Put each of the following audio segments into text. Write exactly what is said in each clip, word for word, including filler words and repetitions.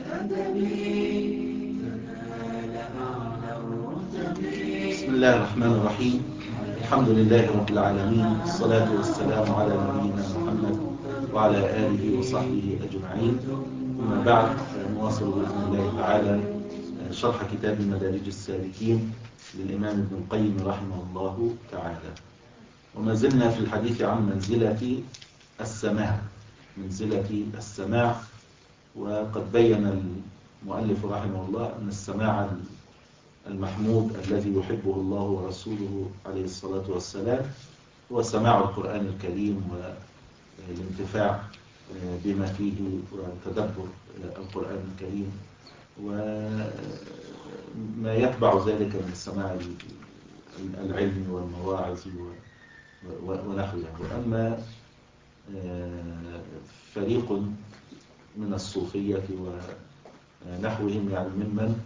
بسم الله الرحمن الرحيم. الحمد لله رب العالمين، والصلاة والسلام على نبينا محمد وعلى آله وصحبه أجمعين. أما بعد، نواصل بإذن الله تعالى شرح كتاب مدارج السالكين للإمام ابن القيم رحمه الله تعالى، وما زلنا في الحديث عن منزلة السماع منزلة السماع وقد بين المؤلف رحمه الله أن السماع المحمود الذي يحبه الله ورسوله عليه الصلاة والسلام هو سماع القرآن الكريم والانتفاع بما فيه وتدبر القرآن الكريم وما يتبع ذلك من السماع العلمي والمواعظ ونحوها. وأما فريق من الصوفية ونحوهم يعني ممن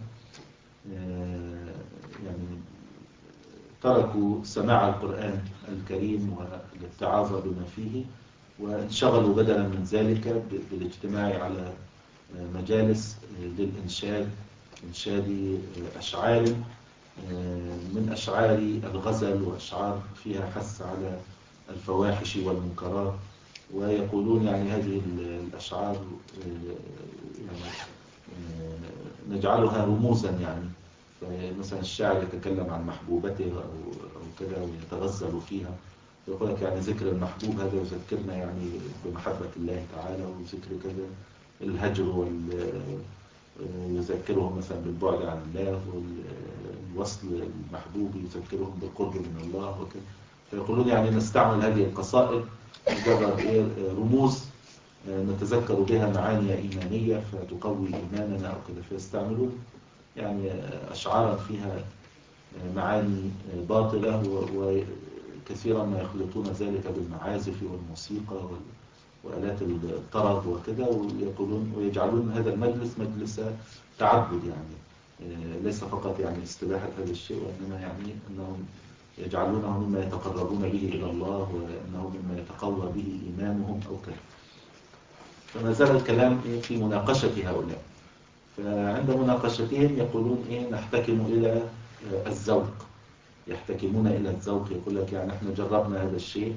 يعني تركوا سماع القرآن الكريم والاتعاظ بما فيه، وانشغلوا بدلا من ذلك بالاجتماع على مجالس للإنشاد، إنشاد أشعار من أشعار الغزل وأشعار فيها حث على الفواحش والمنكرات، ويقولون يعني هذه الأشعار يعني نجعلها رموزا، يعني مثلا الشاعر يتكلم عن محبوبته أو, أو كذا ويتغزل فيها، يقول لك يعني ذكر المحبوب هذا يذكرنا يعني بمحبة الله تعالى، وذكر كذا الهجر وال يذكرهم مثلا بالبعد عن الله، والوصل المحبوب يذكرهم بالقرب من الله وكذا. فيقولون يعني نستعمل هذه القصائد مجرد رموز نتذكر بها معاني إيمانية فتقوي إيماننا أو كذا، فيستعملون يعني أشعارا فيها معاني باطلة، وكثيرا ما يخلطون ذلك بالمعازف والموسيقى وآلات الطرب وكذا، ويقولون ويجعلون هذا المجلس مجلس تعبد، يعني ليس فقط يعني استباحة هذا الشيء، وإنما يعني أنهم يجعلونه مما يتقربون به إلى الله، وأنه مما يتقوى به إيمانهم أو كذا. فما زال الكلام في مناقشة هؤلاء. فعند مناقشتهم يقولون إيه نحتكم إلى الذوق، يحتكمون إلى الذوق. يقول لك يعني احنا جربنا هذا الشيء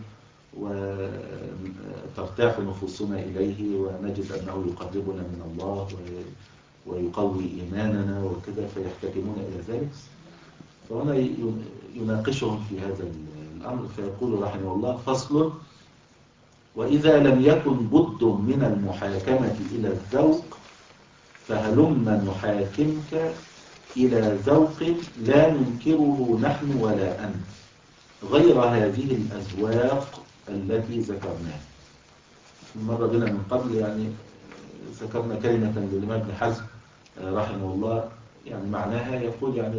وترتاح نفوسنا إليه ونجد أنه يقربنا من الله ويقوي إيماننا وكذا، فيحتكمون إلى ذلك. فهنا يناقشهم في هذا الأمر، فيقول رحمه الله: فصل: وإذا لم يكن بد من المحاكمة إلى الذوق فهلم نحاكمك إلى ذوق لا ننكره نحن ولا أنت غير هذه الأذواق التي ذكرناها. مرة بنا من قبل يعني ذكرنا كلمة للإمام ابن حزم رحمه الله، يعني معناها يقول يعني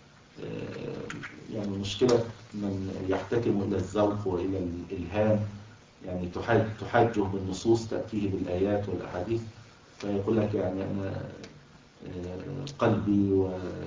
يعني مشكلة من يحتكم إلى الذوق وإلى الإلهام، يعني تحاجه بالنصوص تأتيه بالآيات والأحاديث، فيقول لك يعني أنا قلبي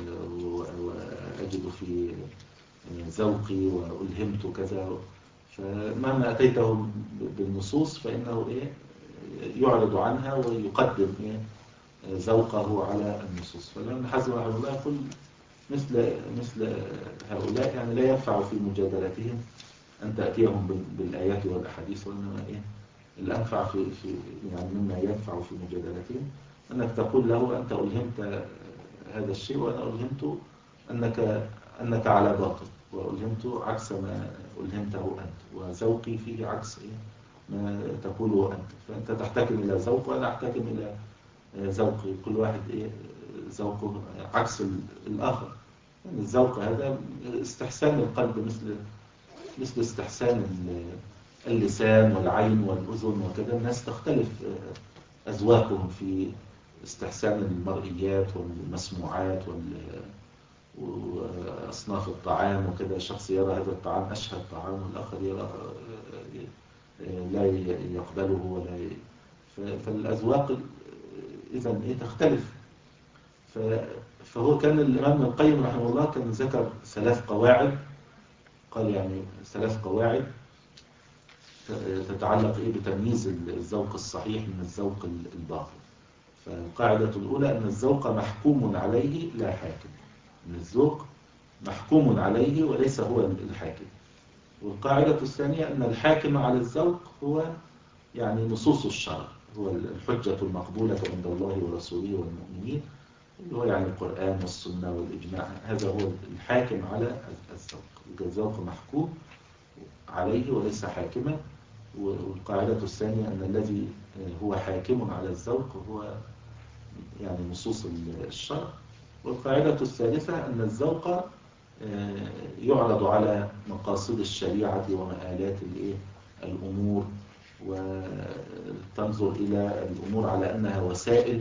وأجد في ذوقي وألهمت كذا، فمهما أتيته بالنصوص فإنه إيه يعرض عنها ويقدم إيه ذوقه على النصوص. فلأن حزم رحمه الله يقول مثل مثل هؤلاء يعني لا ينفع في مجادلتهم أن تأتيهم بالآيات والأحاديث، وإنما إيه الأنفع في في يعني مما ينفع في مجادلتهم أنك تقول له أنت ألهمت هذا الشيء وأنا ألهمت أنك أنك على باطل، وألهمت عكس ما ألهمته أنت، وذوقي فيه عكس إيه ما تقوله أنت. فأنت تحتكم إلى ذوق وأنا أحتكم إلى ذوقي، كل واحد إيه ذوقه عكس الآخر. يعني الذوق هذا استحسان القلب مثل مثل استحسان اللسان والعين والأذن وكذا. الناس تختلف أذواقهم في استحسان المرئيات والمسموعات وأصناف الطعام وكذا. شخص يرى هذا الطعام أشهى الطعام، والآخر يرى لا يقبله ولا ي... فالأذواق إذن إيه تختلف. فهو كان الإمام ابن القيم رحمه الله كان ذكر ثلاث قواعد، قال يعني ثلاث قواعد تتعلق إيه بتمييز الذوق الصحيح من الذوق الباطل. فالقاعدة الأولى أن الذوق محكوم عليه لا حاكم، أن الذوق محكوم عليه وليس هو الحاكم. والقاعدة الثانية أن الحاكم على الذوق هو يعني نصوص الشرع، هو الحجة المقبولة عند الله ورسوله والمؤمنين، اللي هو يعني القرآن والسنة والإجماع، هذا هو الحاكم على الذوق. الذوق محكوم عليه وليس حاكما. والقاعدة الثانية أن الذي هو حاكم على الذوق هو يعني نصوص الشرع. والقاعدة الثالثة أن الذوق يعرض على مقاصد الشريعة ومآلات الأمور، وتنظر إلى الأمور على أنها وسائل،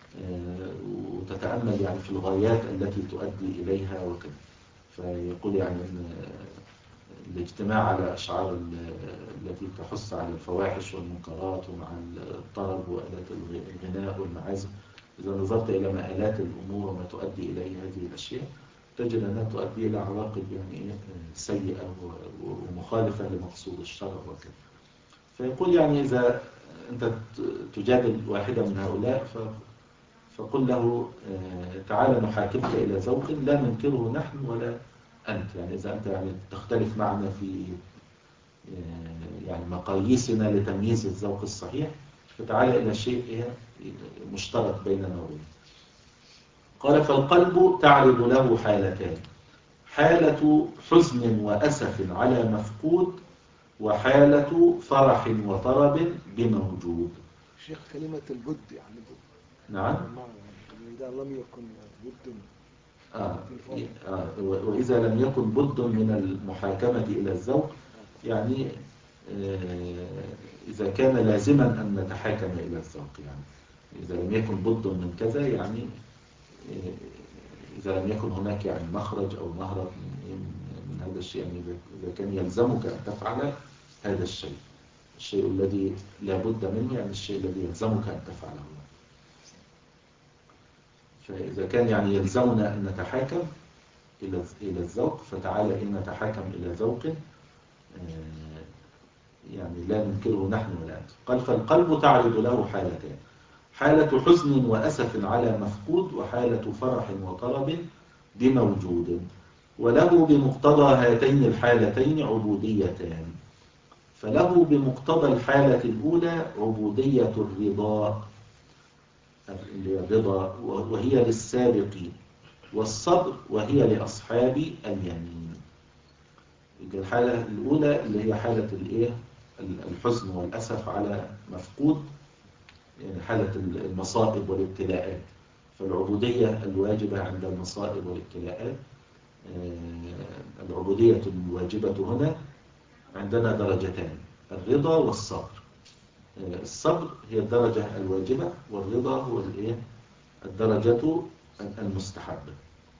وتتأمل يعني في الغايات التي تؤدي إليها وكذا. فيقول يعني أن الاجتماع على أشعار التي تحث على الفواحش والمنكرات ومع الطرب وآلات الغناء والمعازف، إذا نظرت إلى مآلات الأمور وما تؤدي إليه هذه الأشياء تجد أنها تؤدي إلى عواقب يعني سيئة ومخالفة لمقصود الشرع وكذا. فيقول يعني إذا أنت تجادل واحدة من هؤلاء فقل له تعالى نحاكمك إلى ذوق لا ننكره نحن ولا أنت. يعني إذا أنت يعني تختلف معنا في يعني مقاييسنا لتمييز الذوق الصحيح، فتعالى إلى شيء مشترك بيننا وبينك. قال فالقلب تعرض له حالتان: حالة حزن وأسف على مفقود، وحالة فرح وطرب بموجود. شيخ كلمة البد يعني بد. نعم. إذا لم يكن بد آه. آه. وإذا لم يكن بد من المحاكمة إلى الذوق، يعني آه إذا كان لازما أن نتحاكم إلى الذوق، يعني إذا لم يكن بد من كذا، يعني آه إذا لم يكن هناك يعني مخرج أو مهرب من, من هذا الشيء، يعني إذا كان يلزمك أن تفعل هذا الشيء، الشيء الذي لا بد منه، يعني الشيء الذي يلزمك أن تفعله. فإذا كان يعني يلزمنا أن نتحاكم إلى إلى الذوق، فتعالى إن نتحاكم إلى ذوق يعني لا ننكره نحن ولا أنت. قال فالقلب تعرض له حالتان: حالة حزن وأسف على مفقود، وحالة فرح وطرب بموجود، وله بمقتضى هاتين الحالتين عبوديتان. فله بمقتضى الحالة الأولى عبودية الرضا، الرضا وهي للسابقين، والصبر وهي لأصحاب اليمين. الحالة الأولى اللي هي حالة الإيه؟ الحزن والأسف على مفقود، يعني حالة المصائب والابتلاءات. فالعبودية الواجبة عند المصائب والابتلاءات، العبودية الواجبة هنا عندنا درجتان: الرضا والصبر. الصبر هي الدرجة الواجبة، والرضا هو الإيه؟ الدرجة المستحبة.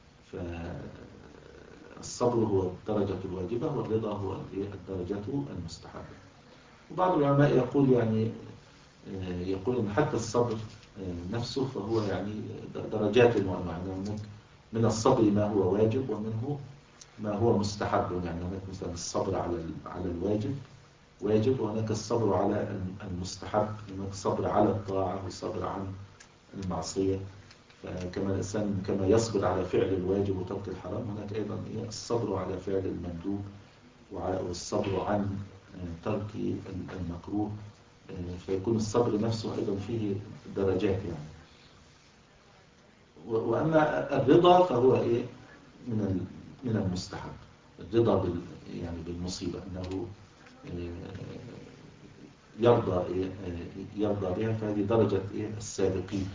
فالصبر هو الدرجة الواجبة، والرضا هو الدرجة المستحبة. وبعض العلماء يقول يعني يقول إن حتى الصبر نفسه فهو يعني درجات وأنواع، من الصبر ما هو واجب ومنه ما هو مستحب. يعني هناك مثلا الصبر على على الواجب واجب، وهناك الصبر على المستحب، هناك الصبر على الطاعة والصبر عن المعصية. فكما الإنسان كما يصبر على فعل الواجب وترك الحرام، هناك أيضا الصبر على فعل المندوب والصبر عن ترك المكروه. فيكون الصبر نفسه أيضا فيه درجات يعني. وأما الرضا فهو إيه؟ من من المستحب، الرضا بال يعني بالمصيبة، أنه يرضى إيه؟ يرضى بها. فهذه درجة إيه؟ السابقين،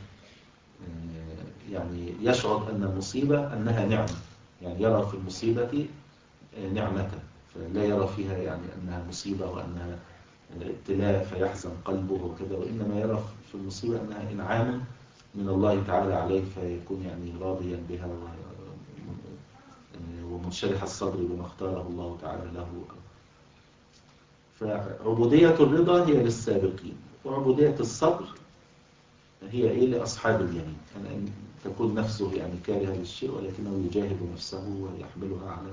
يعني يشعر أن المصيبة أنها نعمة، يعني يرى في المصيبة نعمة، فلا يرى فيها يعني أنها مصيبة وأنها ابتلاء فيحزن قلبه وكذا، وإنما يرى في المصيبة أنها إنعام من الله تعالى عليه، فيكون يعني راضيا بها ومنشرح الصدر بما اختاره الله تعالى له. فعبودية الرضا هي للسابقين، وعبودية الصبر هي إيه؟ لأصحاب اليمين. يعني أن تكون نفسه يعني كارهة للشيء ولكنه يجاهد نفسه ويحملها على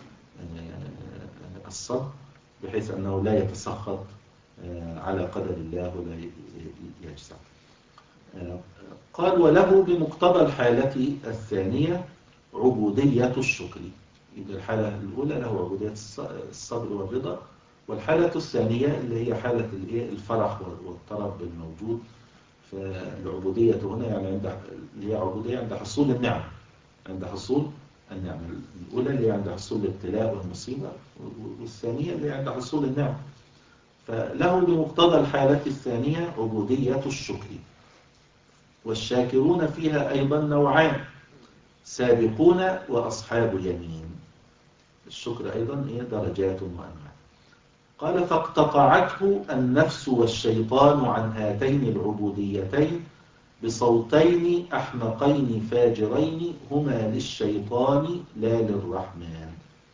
الصبر، بحيث أنه لا يتسخط على قدر الله ولا يجزع. قال وله بمقتضى الحالة الثانية عبودية الشكر. يبقى الحالة الأولى له عبودية الصبر والرضا، والحالة الثانية اللي هي حالة الفرح والطرب الموجود. فالعبودية هنا يعني عند اللي هي عبودية عند حصول النعم، عند حصول النعمة الأولى اللي هي عند حصول الابتلاء والمصيبة، والثانية اللي هي عند حصول النعم. فله بمقتضى الحالة الثانية عبودية الشكر. والشاكرون فيها أيضا نوعان، سابقون وأصحاب يمين. الشكر أيضا إيه درجات وأنواع. قال فاقتطعته النفس والشيطان عن هاتين العبوديتين بصوتين أحمقين فاجرين هما للشيطان لا للرحمن.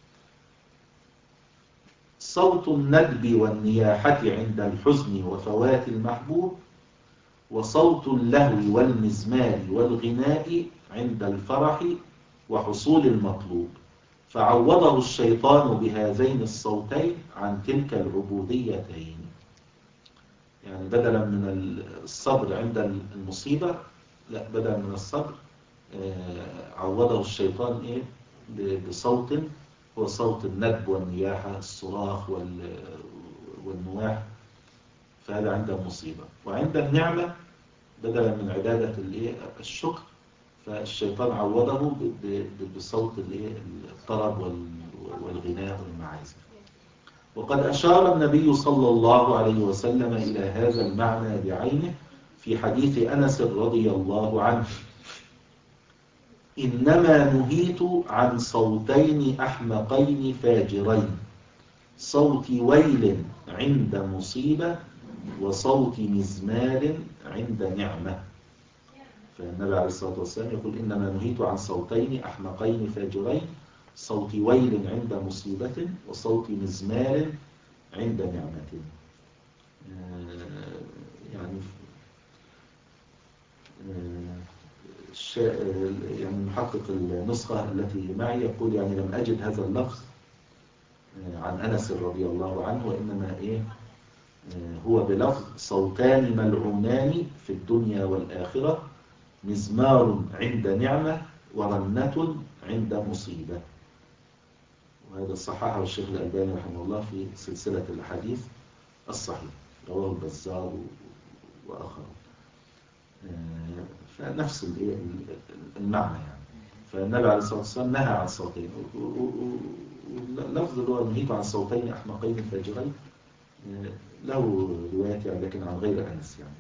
صوت الندب والنياحة عند الحزن وفوات المحبوب، وصوت اللهو والمزمار والغناء عند الفرح وحصول المطلوب. فعوضه الشيطان بهذين الصوتين عن تلك العبوديتين. يعني بدلا من الصبر عند المصيبة، لا، بدلا من الصبر عوضه الشيطان إيه بصوت هو صوت الندب والنياحة، الصراخ والنواح. فهذا عند المصيبة. وعند النعمة بدلا من عبادة الشكر، فالشيطان عوضه بصوت الطرب والغناء والمعازف. وقد أشار النبي صلى الله عليه وسلم إلى هذا المعنى بعينه في حديث أنس رضي الله عنه: إنما نهيت عن صوتين أحمقين فاجرين، صوت ويل عند مصيبة وصوت مزمار عند نعمة. فالنبي عليه الصلاة والسلام يقول إنما نهيت عن صوتين أحمقين فاجرين، صوت ويل عند مصيبة وصوت مزمار عند نعمة. يعني يعني محقق النسخة التي معي يقول يعني لم أجد هذا اللفظ عن أنس رضي الله عنه، وإنما إيه هو بلفظ صوتان ملعونان في الدنيا والآخرة، مزمار عند نعمة ورنة عند مصيبة. وهذا صححه الشيخ الألباني رحمه الله في سلسلة الأحاديث الصحيح، رواه البزار وآخر. فنفس المعنى يعني. فالنبي عليه الصلاة والسلام نهى عن صوتين، واللفظ اللي هو نهيت عن صوتين أحمقين فاجرين له روايات يعني، لكن عن غير أنس يعني.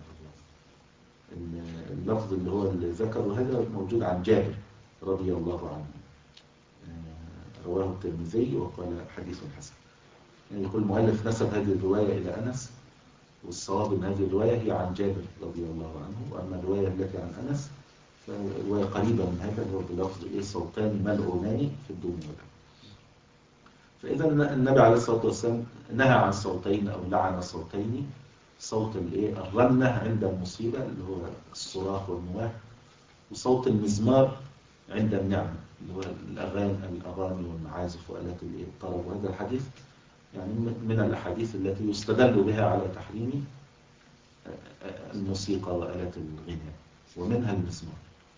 اللفظ اللي هو اللي ذكره هذا موجود عن جابر رضي الله عنه، رواه الترمذي وقال حديث حسن. يعني يقول المؤلف نسب هذه الرواية إلى أنس، والصواب أن هذه الرواية هي عن جابر رضي الله عنه، وأما الرواية التي عن أنس فرواية قريبة من هذا، هو بلفظ إيه صوتان ملعونان في الدنيا. فإذا النبي عليه الصلاة والسلام نهى عن صوتين أو لعن صوتين: صوت الرنة عند المصيبة اللي هو الصراخ والنواح، وصوت المزمار عند النعمة اللي هو الأغاني الأغاني والمعازف وآلات الطرب. وهذا الحديث يعني من الأحاديث التي يستدل بها على تحريم الموسيقى وآلات الغناء، ومنها المزمار.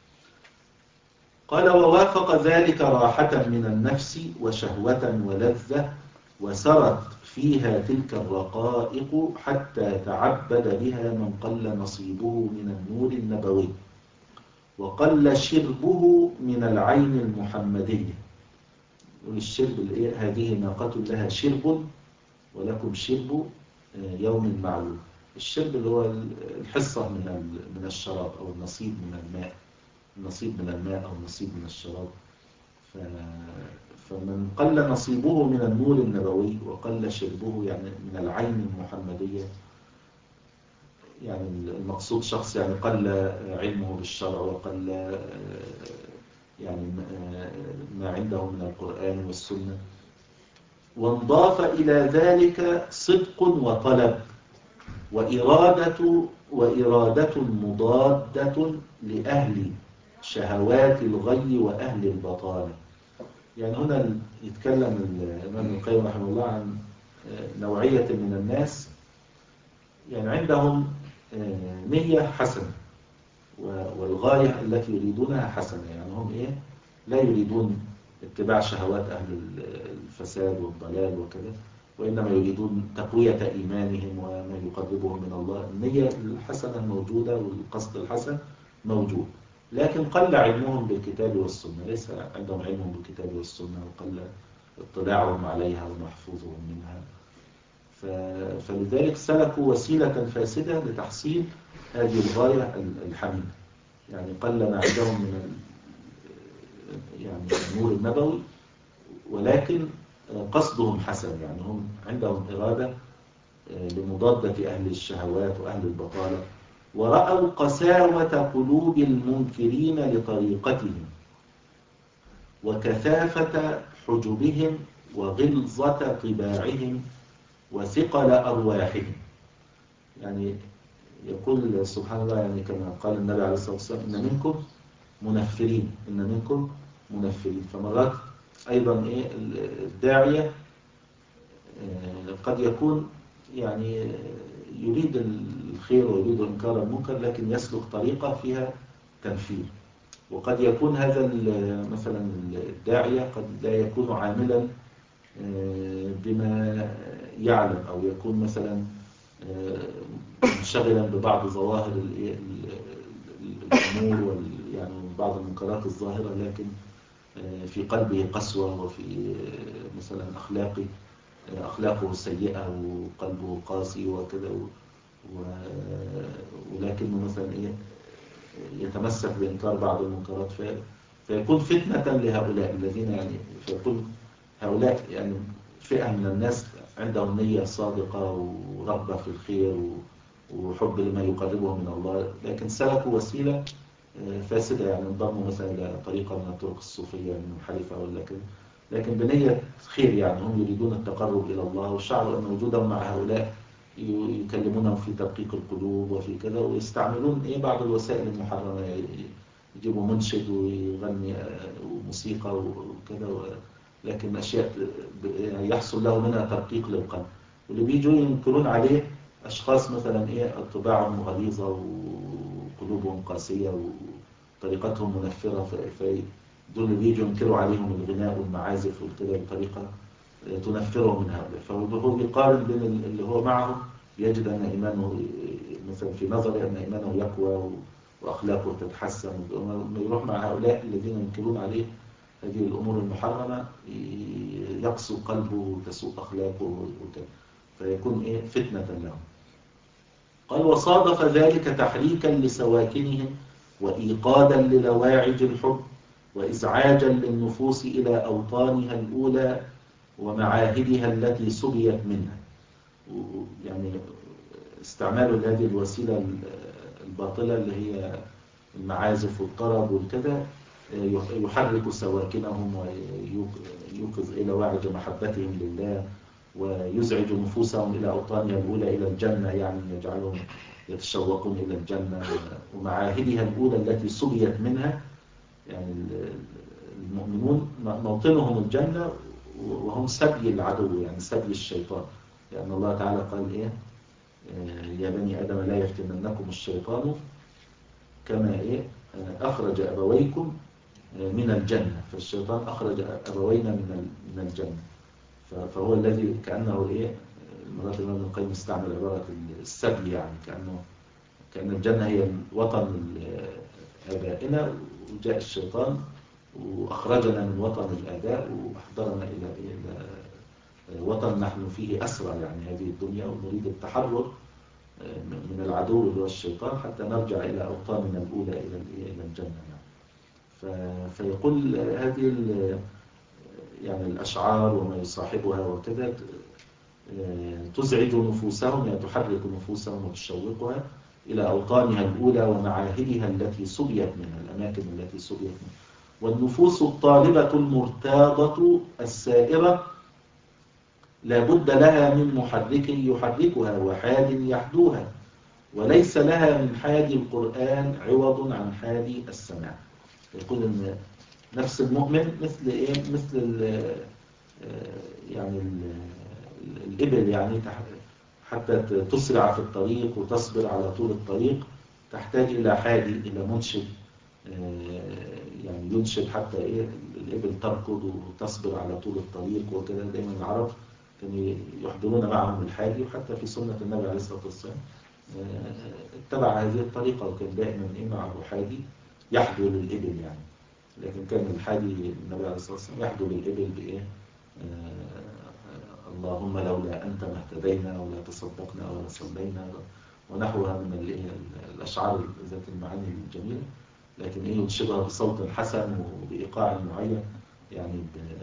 قال ووافق ذلك راحة من النفس وشهوة ولذة، وسرت فيها تلك الرقائق حتى تعبد بها من قل نصيبه من النور النبوي وقل شربه من العين المحمدية. والشرب هذه ناقة لها شرب ولكم شرب يوم معلوم. الشرب اللي هو الحصة من من الشراب أو النصيب من الماء، النصيب من الماء أو النصيب من الشراب. فمن قل نصيبه من النور النبوي وقل شربه يعني من العين المحمدية، يعني المقصود شخص يعني قل علمه بالشرع وقل يعني ما عنده من القرآن والسنة، وانضاف إلى ذلك صدق وطلب وإرادة وإرادة مضادة لأهل شهوات الغي وأهل البطالة. يعني هنا يتكلم الإمام ابن القيم رحمه الله عن نوعية من الناس يعني عندهم نية حسنة، والغاية التي يريدونها حسنة. يعني هم إيه لا يريدون اتباع شهوات أهل الفساد والضلال وكذا، وإنما يريدون تقوية إيمانهم وما يقربهم من الله. النية الحسنة موجودة والقصد الحسن موجود، لكن قل علمهم بالكتاب والسنة، ليس عندهم علم بالكتاب والسنة، وقل اطلاعهم عليها ومحفوظهم منها. فلذلك سلكوا وسيلة فاسدة لتحصيل هذه الغاية الحميدة. يعني قل ما عندهم من يعني النور النبوي، ولكن قصدهم حسن. يعني هم عندهم إرادة لمضادة أهل الشهوات وأهل البطالة، ورأوا قساوة قلوب المنكرين لطريقتهم وكثافة حجبهم وغلظة طباعهم وثقل أرواحهم. يعني يقول سبحان الله، يعني كما قال النبي عليه الصلاة والسلام: إن منكم منفرين، إن منكم منفرين. فمرات أيضا إيه الداعية قد يكون يعني يريد الخير ويريد إنكار المنكر، لكن يسلك طريقة فيها تنفير. وقد يكون هذا مثلا الداعية قد لا يكون عاملا بما يعلم، أو يكون مثلا منشغلا ببعض ظواهر الأمور يعني بعض المنكرات الظاهرة، لكن في قلبه قسوة، وفي مثلا أخلاقه أخلاقه سيئة وقلبه قاسي وكذا، ولكنه مثلا إيه يتمسك بإنكار بعض المنكرات، فيكون فتنة لهؤلاء الذين يعني فيكون هؤلاء يعني فئة من الناس عندهم نية صادقة ورغبة في الخير وحب لما يقربهم من الله، لكن سلكوا وسيلة فاسدة. يعني انضموا مثلا إلى طريقة من الطرق الصوفية المنحرفة ولا كده، لكن بنية خير. يعني هم يريدون التقرب إلى الله، وشعروا أن وجودهم مع هؤلاء يكلمونهم في تدقيق القلوب وفي كذا، ويستعملون إيه بعض الوسائل المحرمة، يجيبوا منشد ويغني وموسيقى وكذا، لكن أشياء يحصل له منها ترقيق للقلب. واللي بيجوا ينكرون عليه أشخاص مثلا إيه طباعهم غليظة وقلوبهم قاسية وطريقتهم منفرة، فدول اللي بيجوا ينكروا عليهم الغناء والمعازف والكذا بطريقة تنفرهم من هؤلاء. فهو بيقارن بين اللي هو معهم، يجد أن إيمانه مثلا في نظره أن إيمانه يقوى وأخلاقه تتحسن، وما يروح مع هؤلاء الذين ينكرون عليه هذه الأمور المحرمة يقسو قلبه وتسوء أخلاقه وكذا، فيكون إيه فتنة لهم. قال: وصادف ذلك تحريكا لسواكنهم وإيقادا للواعج الحب وإزعاجا للنفوس إلى أوطانها الأولى ومعاهدها التي سبيت منها. يعني استعمال هذه الوسيلة الباطلة اللي هي المعازف والطرب والكذا يحرك سواكنهم ويوقظ إلى واعج محبتهم لله، ويزعج نفوسهم إلى أوطانها الأولى إلى الجنة، يعني يجعلهم يتشوقون إلى الجنة ومعاهدها الأولى التي سبيت منها. يعني المؤمنون موطنهم الجنة وهم سبي العدو، يعني سبي الشيطان، لأن الله تعالى قال إيه: يا بني آدم لا يفتننكم الشيطان كما إيه أخرج أبويكم من الجنة. فالشيطان أخرج أبوينا من من الجنة، فهو الذي كأنه إيه مرات الإمام ابن القيم استعمل عبارة السبي، يعني كأنه كأن الجنة هي وطن آبائنا، وجاء الشيطان وأخرجنا من وطن الآباء وأحضرنا إلى إلى وطن نحن فيه أسرى، يعني هذه الدنيا، ونريد التحرر من العدو اللي هو الشيطان حتى نرجع إلى أوطاننا الأولى إلى إلى الجنة. يعني فيقول هذه يعني الأشعار وما يصاحبها وكذا تزعج نفوسهم، يعني تحرك نفوسهم وتشوقها إلى أوطانها الأولى ومعاهدها التي سبيت منها، الأماكن التي سبيت منها. والنفوس الطالبة المرتاضة السائرة لا بد لها من محرك يحركها وحاد يحدوها، وليس لها من حاد القرآن عوض عن حاد السماع. يقول إن نفس المؤمن مثل إيه؟ مثل ال يعني ال الإبل، يعني حتى تسرع في الطريق وتصبر على طول الطريق تحتاج إلى حادي، إلى منشد يعني ينشد حتى إيه الإبل تركض وتصبر على طول الطريق وكده. دايما العرب كانوا يحضرون معهم الحادي، وحتى في سنة النبي عليه الصلاة والسلام اتبع هذه الطريقة، وكان دائما إيه معه حادي يحدو للإبل يعني. لكن كان الحادي النبي عليه الصلاة والسلام يحدو للإبل بإيه؟ اللهم لولا أنت ما اهتدينا ولا تصدقنا ولا صلينا ونحوها من الأشعار ذات المعاني الجميلة. لكن إيه ينشدها بصوت حسن وبإيقاع معين يعني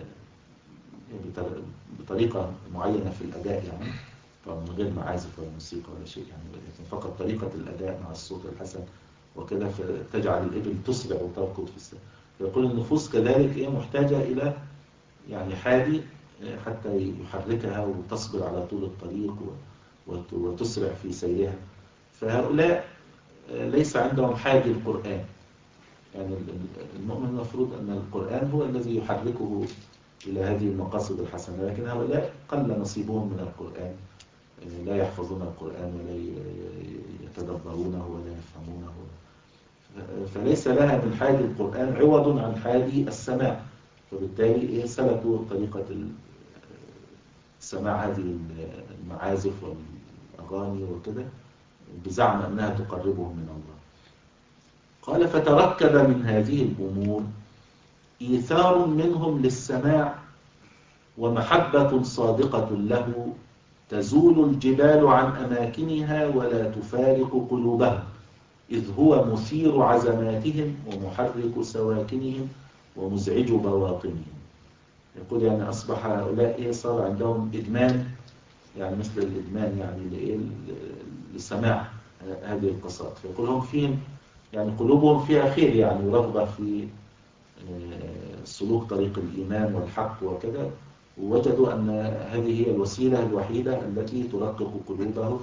بطريقة معينة في الأداء يعني، طبعا من غير معازف ولا موسيقى ولا شيء يعني، لكن فقط طريقة الأداء مع الصوت الحسن وكذا، فتجعل الإبل تسرع وتركض في السماء. فيقول النفوس كذلك إيه محتاجة إلى يعني حادي حتى يحركها وتصبر على طول الطريق وتسرع في سيرها. فهؤلاء ليس عندهم حادي القرآن، يعني المؤمن المفروض أن القرآن هو الذي يحركه إلى هذه المقاصد الحسنة، لكن هؤلاء قل نصيبهم من القرآن، لا يحفظون القرآن ولا يتدبرونه ولا يفهمونه، فليس لها من حادي القرآن عوض عن حادي السماع. فبالتالي سلكوا طريقة سماع هذه المعازف والأغاني وكده بزعم أنها تقربهم من الله. قال فتركب من هذه الأمور إيثار منهم للسماع ومحبة صادقة له تزول الجبال عن أماكنها ولا تفارق قلوبهم، إذ هو مثير عزماتهم ومحرك سواكنهم ومزعج بواطنهم. يقول يعني أصبح هؤلاء صار عندهم إدمان، يعني مثل الإدمان يعني لسماع هذه القصائد. فيقول هم فيهم يعني قلوبهم فيها خير يعني ورغبة في سلوك طريق الإيمان والحق وكذا، ووجدوا أن هذه هي الوسيلة الوحيدة التي ترقق قلوبهم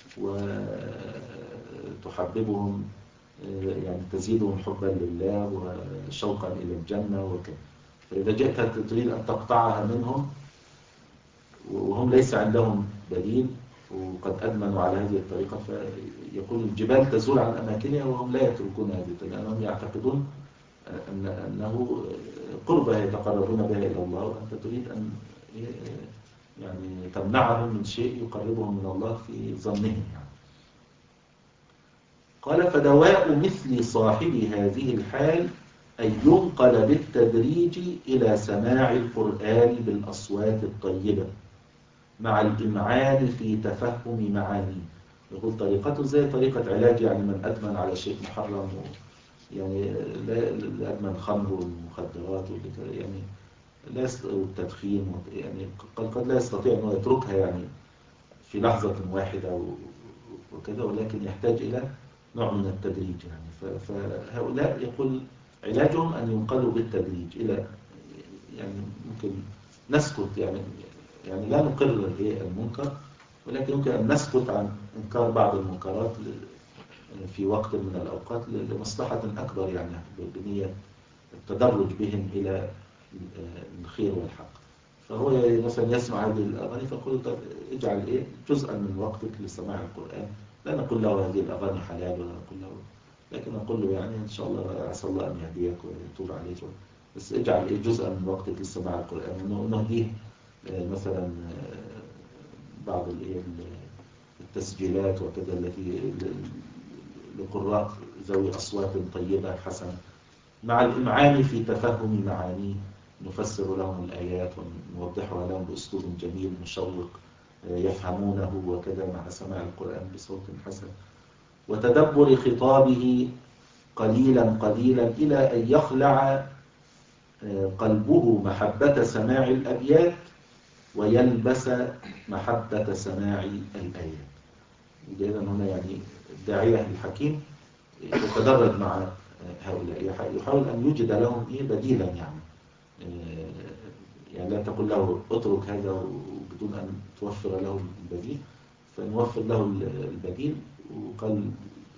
وتحببهم يعني تزيدهم حبا لله وشوقا إلى الجنة وكذا. فإذا جئت تريد أن تقطعها منهم وهم ليس عندهم بديل وقد أدمنوا على هذه الطريقة، فيقول الجبال تزول عن أماكنها وهم لا يتركون هذه الطريقة، لأنهم يعتقدون أن أنه قربة يتقربون بها إلى الله، وأنت تريد أن يعني تمنعهم من شيء يقربهم من الله في ظنهم يعني. قال فدواء مثل صاحب هذه الحال أن ينقل بالتدريج إلى سماع القرآن بالأصوات الطيبة مع الإمعان في تفهم معانيه. يقول طريقته زي طريقة علاج يعني من أدمن على شيء محرم يعني لا أدمن خمر والمخدرات يعني لا والتدخين يعني قد لا يستطيع أن يتركها يعني في لحظة واحدة وكذا، ولكن يحتاج إلى نوع من التدريج يعني. فهؤلاء يقول علاجهم أن ينقلوا بالتدريج إلى يعني ممكن نسكت يعني يعني لا نقرر المنكر، ولكن يمكن أن نسكت عن إنكار بعض المنكرات في وقت من الأوقات لمصلحة أكبر يعني بنية التدرج بهم إلى الخير والحق. فهو مثلا يسمع هذه الأغاني فقل اجعل إيه جزءا من وقتك لسماع القرآن. لا نقول له هذه الأغاني حلال ولا نقول له، لكن نقول له يعني إن شاء الله عسى الله أن يهديك ويتوب عليك، بس اجعل إيه جزءا من وقتك لسماع القرآن، ونهديه مثلا بعض التسجيلات وكذا التي لقراء ذوي أصوات طيبة حسنة مع الإمعان في تفهم معانيه، نفسر لهم الآيات ونوضحها لهم بأسلوب جميل مشوق يفهمونه وكذا مع سماع القرآن بصوت حسن، وتدبر خطابه قليلا قليلا إلى أن يخلع قلبه محبة سماع الأبيات ويلبس محبة سماع الآيات. إذا هنا يعني الداعية الحكيم يتدرج مع هؤلاء، يحاول أن يوجد لهم إيه بديلا يعني يعني لا تقول له اترك هذا بدون أن توفر له البديل، فنوفر له البديل وقال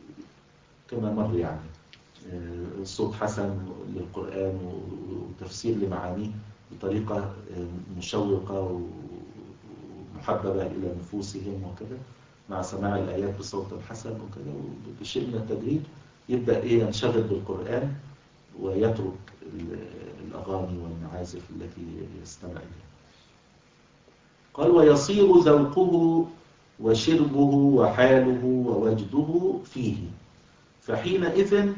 كما مر يعني صوت حسن للقرآن وتفسير لمعانيه بطريقة مشوقة ومحببة إلى نفوسهم وكذا، مع سماع الآيات بصوت حسن وكده، وبشيء من التدريج يبدأ إيه ينشغل بالقرآن ويترك الأغاني والمعازف التي يستمع إليها. قال ويصير ذوقه وشربه وحاله ووجده فيه، فحينئذ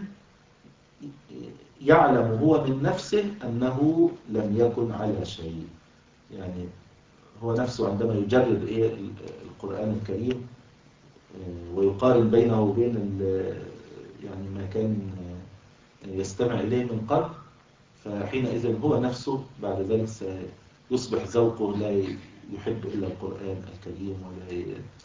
يعلم هو من نفسه أنه لم يكن على شيء. يعني هو نفسه عندما يجرد إيه القرآن الكريم ويقارن بينه وبين يعني ما كان يستمع إليه من قبل، فحينئذ هو نفسه بعد ذلك سيصبح ذوقه لا يحب إلا القرآن الكريم، ولا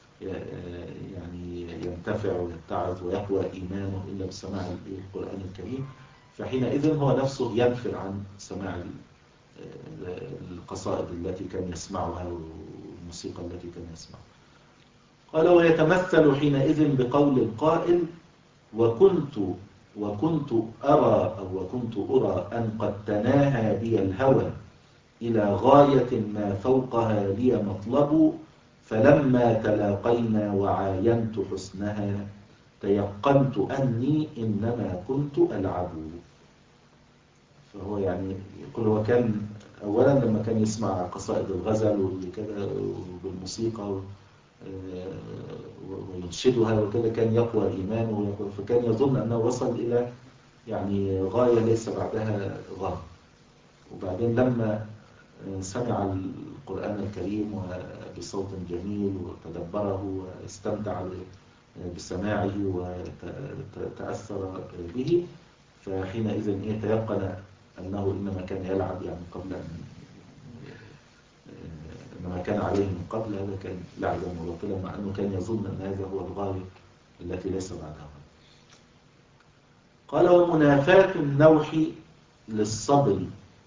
يعني ينتفع ويتعظ ويقوى إيمانه إلا بسماع القرآن الكريم. فحينئذ هو نفسه ينفر عن سماع القصائد التي كان يسمعها والموسيقى التي كان يسمعها. قال ويتمثل حينئذ بقول القائل وكنت وكنت أرى أو وكنت أرى أن قد تناهى بي الهوى إلى غاية ما فوقها لي مطلب، فلما تلاقينا وعاينت حسنها تيقنت أني إنما كنت ألعب. فهو يعني يقول هو كان أولا لما كان يسمع قصائد الغزل وكذا وبالموسيقى وينشدها وكذا كان يقوى إيمانه، فكان يظن أنه وصل إلى يعني غاية ليس بعدها غاية. وبعدين لما سمع القرآن الكريم بصوت جميل وتدبره واستمتع بسماعه وتأثر به، فحينئذ إيه تيقن أنه إنما كان يلعب يعني قبل أن إنما كان عليه من قبل هذا كان لعبا وباطلا، مع أنه كان يظن أن هذا هو الغاية التي ليس بعدها. قال ومنافاة النوح للصبر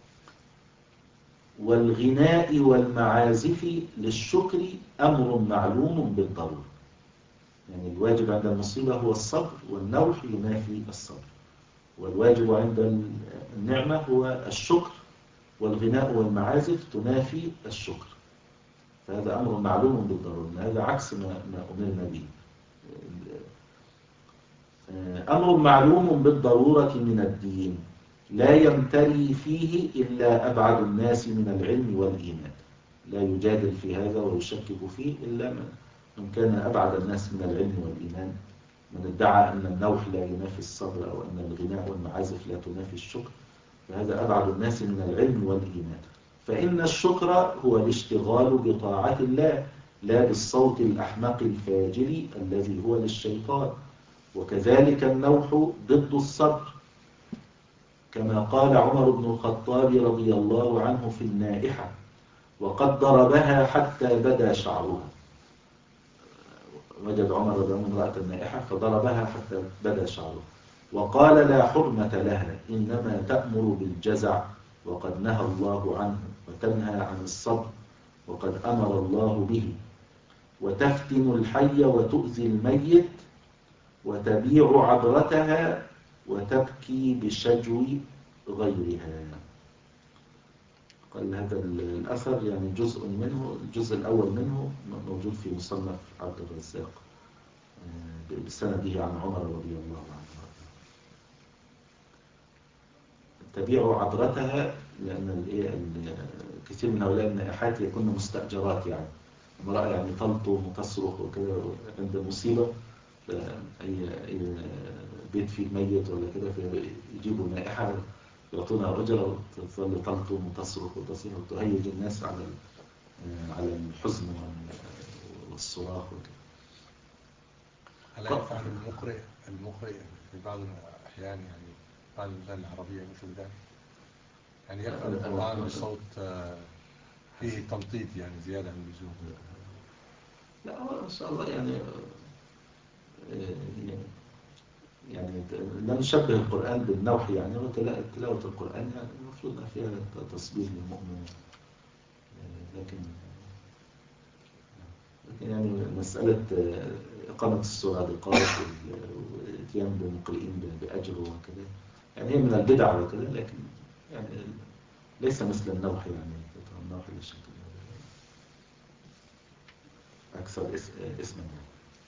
والغناء والمعازف للشكر أمر معلوم بالضرورة. يعني الواجب عند المصيبة هو الصبر، والنوح ينافي الصبر، والواجب عند النعمة هو الشكر، والغناء والمعازف تنافي الشكر. فهذا أمر معلوم بالضرورة، هذا عكس ما, ما أمرنا به. أمر معلوم بالضرورة من الدين لا يمتري فيه إلا أبعد الناس من العلم والإيمان. لا يجادل في هذا ويشكك فيه إلا من كان أبعد الناس من العلم والإيمان. من ادعى أن النوح لا ينافي الصبر أو أن الغناء والمعازف لا تنافي الشكر، فهذا أبعد الناس من العلم والإيمان. فإن الشكر هو الاشتغال بطاعة الله لا بالصوت الأحمق الفاجر الذي هو للشيطان. وكذلك النوح ضد الصبر، كما قال عمر بن الخطاب رضي الله عنه في النائحة وقد ضربها حتى بدا شعرها. وجد عمر رضي الله عنه امرأة النائحة فضربها حتى بدا شعرها وقال لا حرمة لها إنما تأمر بالجزع وقد نهى الله عنه، وتنهى عن الصبر وقد أمر الله به، وتفتن الحي وتؤذي الميت وتبيع عبرتها وتبكي بشجو غيرها. قال هذا الأثر يعني جزء منه، الجزء الأول منه موجود في مصنف عبد الرزاق بسنده عن عمر رضي الله عنه. تبيع عبرتها لأن كثير من هؤلاء النائحات يكون مستأجرات، يعني امرأة يعني تلطم وتصرخ وكده عند مصيبة، أي أي بيت فيه ميت ولا كده فيجيبوا نائحة يعطونها أجرة وتظل تلطم وتصرخ وتصرخ وتهيج الناس على على الحزن والصراخ وكده. ألا يفعل المقرئ المقرئ في بعض الأحيان يعني بعض البلدان العربية مثل ذلك، يعني يقرأ القرآن بصوت فيه تمطيط يعني زيادة عن اللزوم؟ لا هو إن شاء الله يعني يعني لا نشبه القرآن بالنوح، يعني تلاوة القرآن يعني المفروض أن فيها تصبير للمؤمن، لكن لكن يعني مسألة إقامة السرادقات والإتيان بالمقرئين بأجر وكذا يعني هي من البدع وكذا، لكن يعني ليس مثل النوح، يعني النوح للشكل أكثر اسما.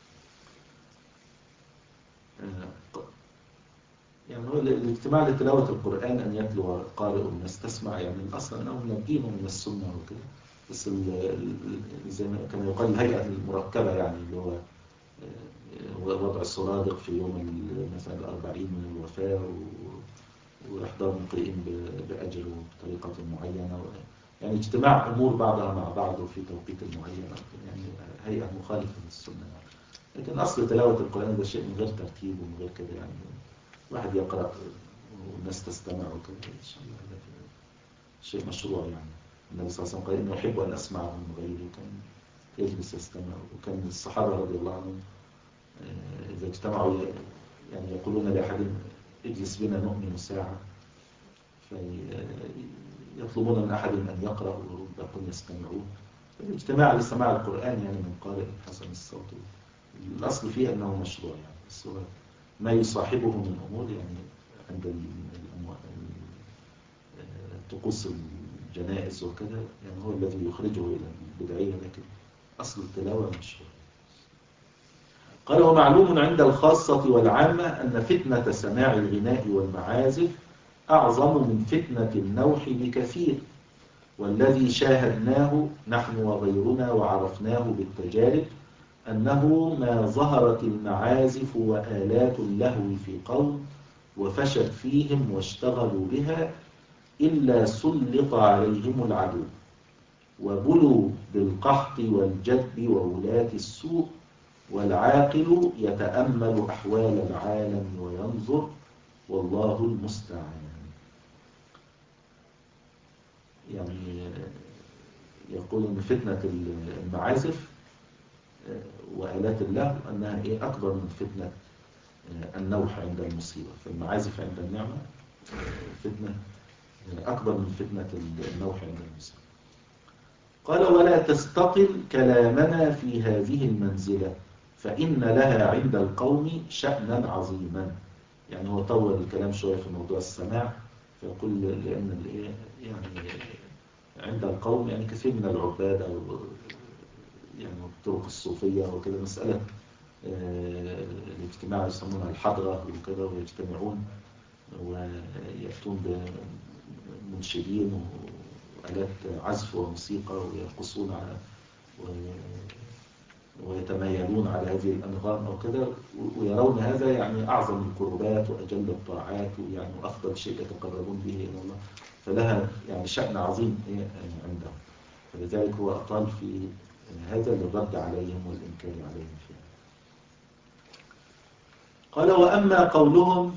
يعني هو الاجتماع لتلاوة القرآن أن يتلو قارئ الناس تسمع، يعني الأصل أنه من الدين ومن السنة وكده، بس زي ما كان يقال الهيئة المركبة، يعني اللي هو وضع السرادق في يوم مثلا الأربعين من الوفاة وإحضار مقرئين بأجر وبطريقة معينة، يعني اجتماع أمور بعضها مع بعض في توقيت معين، يعني هيئة مخالفة للسنة يعني. لكن أصل تلاوة القرآن ده شيء من غير ترتيب ومن غير كده، يعني واحد يقرأ والناس تستمع وكده، إن شاء الله هذا شيء مشروع. يعني النبي صلى الله عليه وسلم قال إنه يحب أن أسمعه من غيري، كان يجلس يستمع. وكان الصحابة رضي الله عنهم إذا اجتمعوا يعني يقولون لأحد اجلس بنا نؤمن ساعة، فيطلبون من أحد أن يقرأ ويقول يستمعون. الاجتماع لسماع القرآن يعني من قارئ حسن الصوت، الأصل فيه أنه مشروع، يعني بس هو ما يصاحبه من أمور، يعني عند طقوس الجنائز وكذا، يعني هو الذي يخرجه إلى البدعية، لكن أصل التلاوة مشروع. قال: ومعلوم عند الخاصة والعامة أن فتنة سماع الغناء والمعازف أعظم من فتنة النوح بكثير، والذي شاهدناه نحن وغيرنا وعرفناه بالتجارب أنه ما ظهرت المعازف وآلات اللهو في قوم وفشت فيهم واشتغلوا بها إلا سلط عليهم العدو، وبلوا بالقحط والجدب وولاة السوء، والعاقل يتأمل أحوال العالم وينظر، والله المستعان. يعني يقول أن فتنة المعازف وآلات اللهو أنها إيه أكبر من فتنة النوح عند المصيبة. فالمعازف عند النعمة فتنة أكبر من فتنة النوح عند المصيبة. قال: ولا تستطل كلامنا في هذه المنزلة، فإن لها عند القوم شأنا عظيما. يعني هو طول الكلام شوية في موضوع السماع، فيقول لأن يعني عند القوم يعني كثير من العباد أو يعني الطرق الصوفية وكذا، مسألة الاجتماع يسمونها الحضرة وكذا، ويجتمعون ويأتون بمنشدين وآلات عزف وموسيقى ويرقصون على ويتمايلون على هذه الأنغام أو كذا، ويرون هذا يعني أعظم القربات وأجل الطاعات، يعني وأفضل شيء يتقربون به إلى الله، فلها يعني شأن عظيم عندهم. فلذلك هو أطال في هذا للرد عليهم والإنكار عليهم فيه. قال: وأما قولهم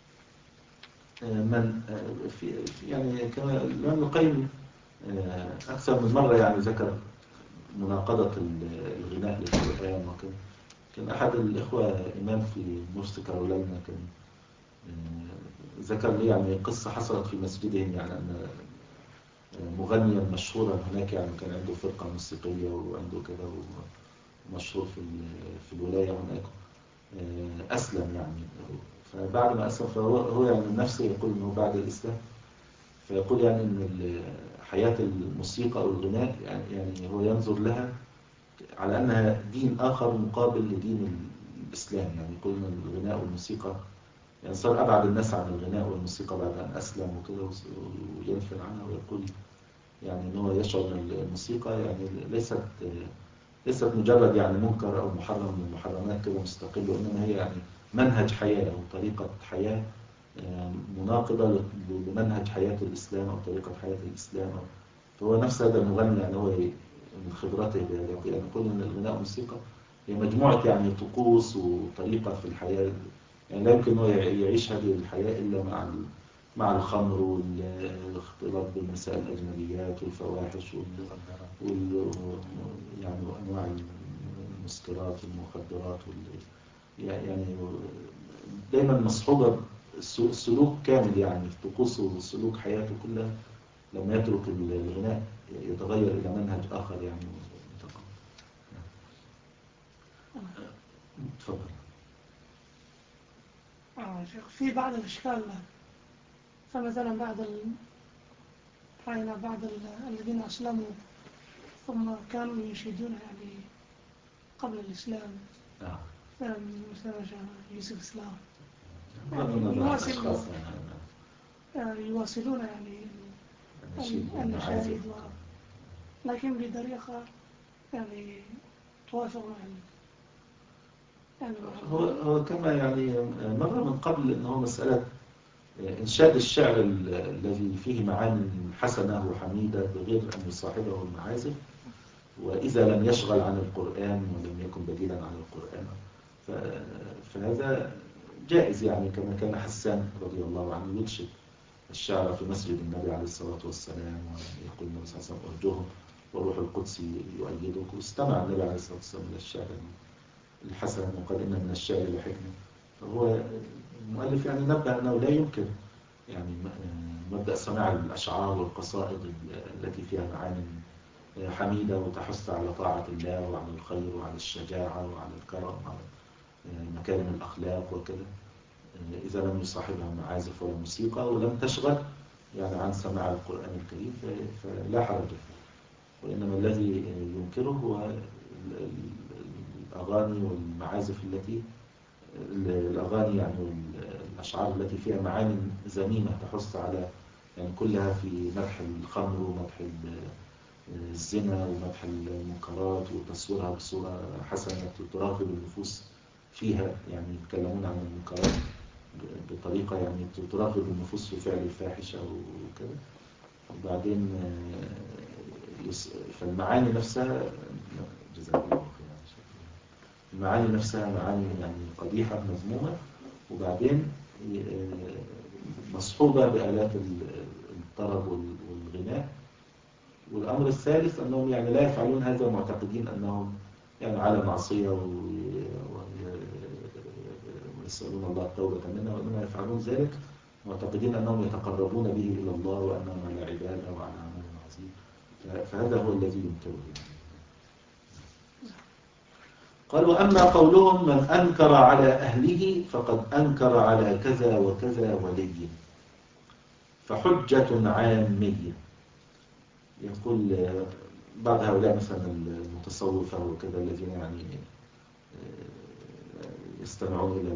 من في يعني كما الإمام القيم أكثر من مرة يعني ذكر مناقضة الغناء للقرآن وكذا. كان أحد الإخوة إمام في نورث كارولاينا كان ذكر لي يعني قصة حصلت في مسجدهم، يعني أن مغنيا مشهورا هناك يعني كان عنده فرقة موسيقية وعنده كذا ومشهور في في الولاية هناك، أسلم يعني. فبعد ما أسلم فهو هو يعني نفسه يقول إنه بعد الإسلام، فيقول يعني إن حياة الموسيقى أو الغناء يعني, يعني هو ينظر لها على أنها دين آخر مقابل لدين الإسلام. يعني يقول إن الغناء والموسيقى يعني صار أبعد الناس عن الغناء والموسيقى بعد أن أسلم وكذا، وينفر عنها، ويقول يعني إن هو يشعر أن الموسيقى يعني ليست ليست مجرد يعني منكر أو محرم من المحرمات كده مستقل، وإنما هي يعني منهج حياة أو طريقة حياة مناقضة لمنهج حياة الإسلام أو طريقة حياة الإسلام. فهو نفس هذا المغني يعني هو من خبرته يعني يقول إن الغناء والموسيقى هي مجموعة يعني طقوس وطريقة في الحياة، يعني لا يمكن أنه يعيش هذه الحياة إلا مع مع الخمر والاختلاط بالنساء الأجنبيات والفواحش وال يعني وأنواع المسكرات والمخدرات يعني دائما مصحوبة السلوك كامل، يعني طقوس وسلوك حياته كلها لما يترك الغناء يتغير إلى منهج آخر يعني. تفضل. آه شيخ، في بعض الإشكال، فمثلا بعض ال... رأينا بعض الذين أسلموا ثم كانوا ينشدون يعني قبل الإسلام، آه. مثلا يوسف إسلام بغض يعني النظر عن يواصل الأشخاص يعني يواصلون يعني النشيد النشيد والمعازف و... لكن بطريقة يعني توافق مع يعني هو هو كما يعني مر من قبل أنه مسألة إنشاد الشعر ال- الذي فيه معاني حسنة وحميدة بغير أن يصاحبه المعازف، وإذا لم يشغل عن القرآن ولم يكن بديلا عن القرآن ف- فهذا جائز، يعني كما كان حسان رضي الله عنه ينشد الشعر في مسجد النبي عليه الصلاة والسلام، ويقول النبي صلى الله عليه وسلم أرجوهم والروح القدس يؤيدك، واستمع النبي عليه الصلاة والسلام إلى الشعر الحسن وقال إن من الشعر لحكمة. فهو المؤلف يعني نبه أنه لا يمكن يعني مبدأ سماع الأشعار والقصائد التي فيها معاني حميدة وتحث على طاعة الله وعلى الخير وعلى الشجاعة وعلى الكرم وعلى مكارم الأخلاق وكذا، إذا لم يصاحبها معازف ولا موسيقى ولم تشغل يعني عن سماع القرآن الكريم فلا حرج فيه. وإنما الذي ينكره هو الأغاني والمعازف التي الأغاني يعني والأشعار التي فيها معاني ذميمة تحث على يعني كلها في مدح الخمر ومدح الزنا ومدح المنكرات وتصويرها بصورة حسنة تراقب النفوس فيها، يعني يتكلمون عن المنكرات بطريقة يعني تراقب النفوس في فعل الفاحشة وكذا. وبعدين فالمعاني نفسها جزاك الله خير، المعاني نفسها معاني يعني قبيحة مذمومة، وبعدين مصحوبة بآلات الطرب والغناء. والأمر الثالث أنهم يعني لا يفعلون هذا معتقدين أنهم يعني على معصية ويسألون الله التوبة منها، وإنما يفعلون ذلك معتقدين أنهم يتقربون به إلى الله وأنهم على عبادة وعلى عمل عظيم. فهذا هو الذي ينكره. قال: وأما قولهم من أنكر على أهله فقد أنكر على كذا وكذا ولي، فحجة عامية. يقول بعض هؤلاء مثلا المتصوفة وكذا الذين يعني يستمعون إلى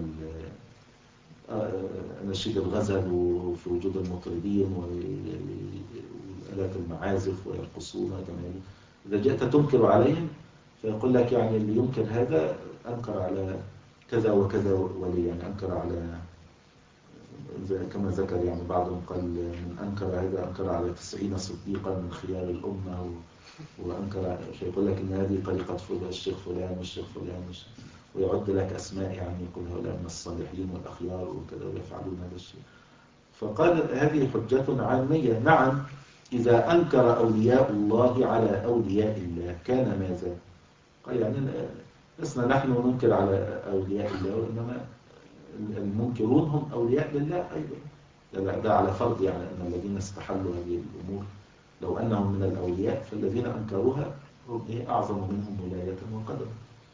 نشيد الغزل وفي وجود المطربين وآلات المعازف ويرقصون كما إذا جئت تنكر عليهم فيقول لك يعني اللي ينكر هذا أنكر على كذا وكذا ولي، يعني أنكر على كما ذكر يعني بعضهم قال من أنكر هذا أنكر على تسعين صديقا من خيار الأمة، وأنكر فيقول لك إن هذه طريقة فلان الشيخ فلان والشيخ فلان ويعد لك أسماء يعني يقول هؤلاء من الصالحين والأخيار وكذا ويفعلون هذا الشيء. فقال هذه حجة عامية. نعم إذا أنكر أولياء الله على أولياء الله كان ماذا؟ قال يعني لسنا نحن ننكر على أولياء الله، وإنما المنكرون هم أولياء لله أيضا. ده على فرض يعني أن الذين استحلوا هذه الأمور لو أنهم من الأولياء فالذين أنكروها هم إيه أعظم منهم ولاية وقدرا.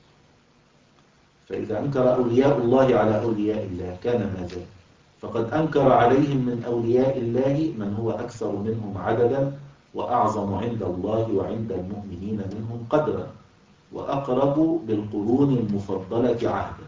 فإذا أنكر أولياء الله على أولياء الله كان ماذا؟ فقد أنكر عليهم من أولياء الله من هو أكثر منهم عددا وأعظم عند الله وعند المؤمنين منهم قدرا وأقرب بالقرون المفضلة عهدا.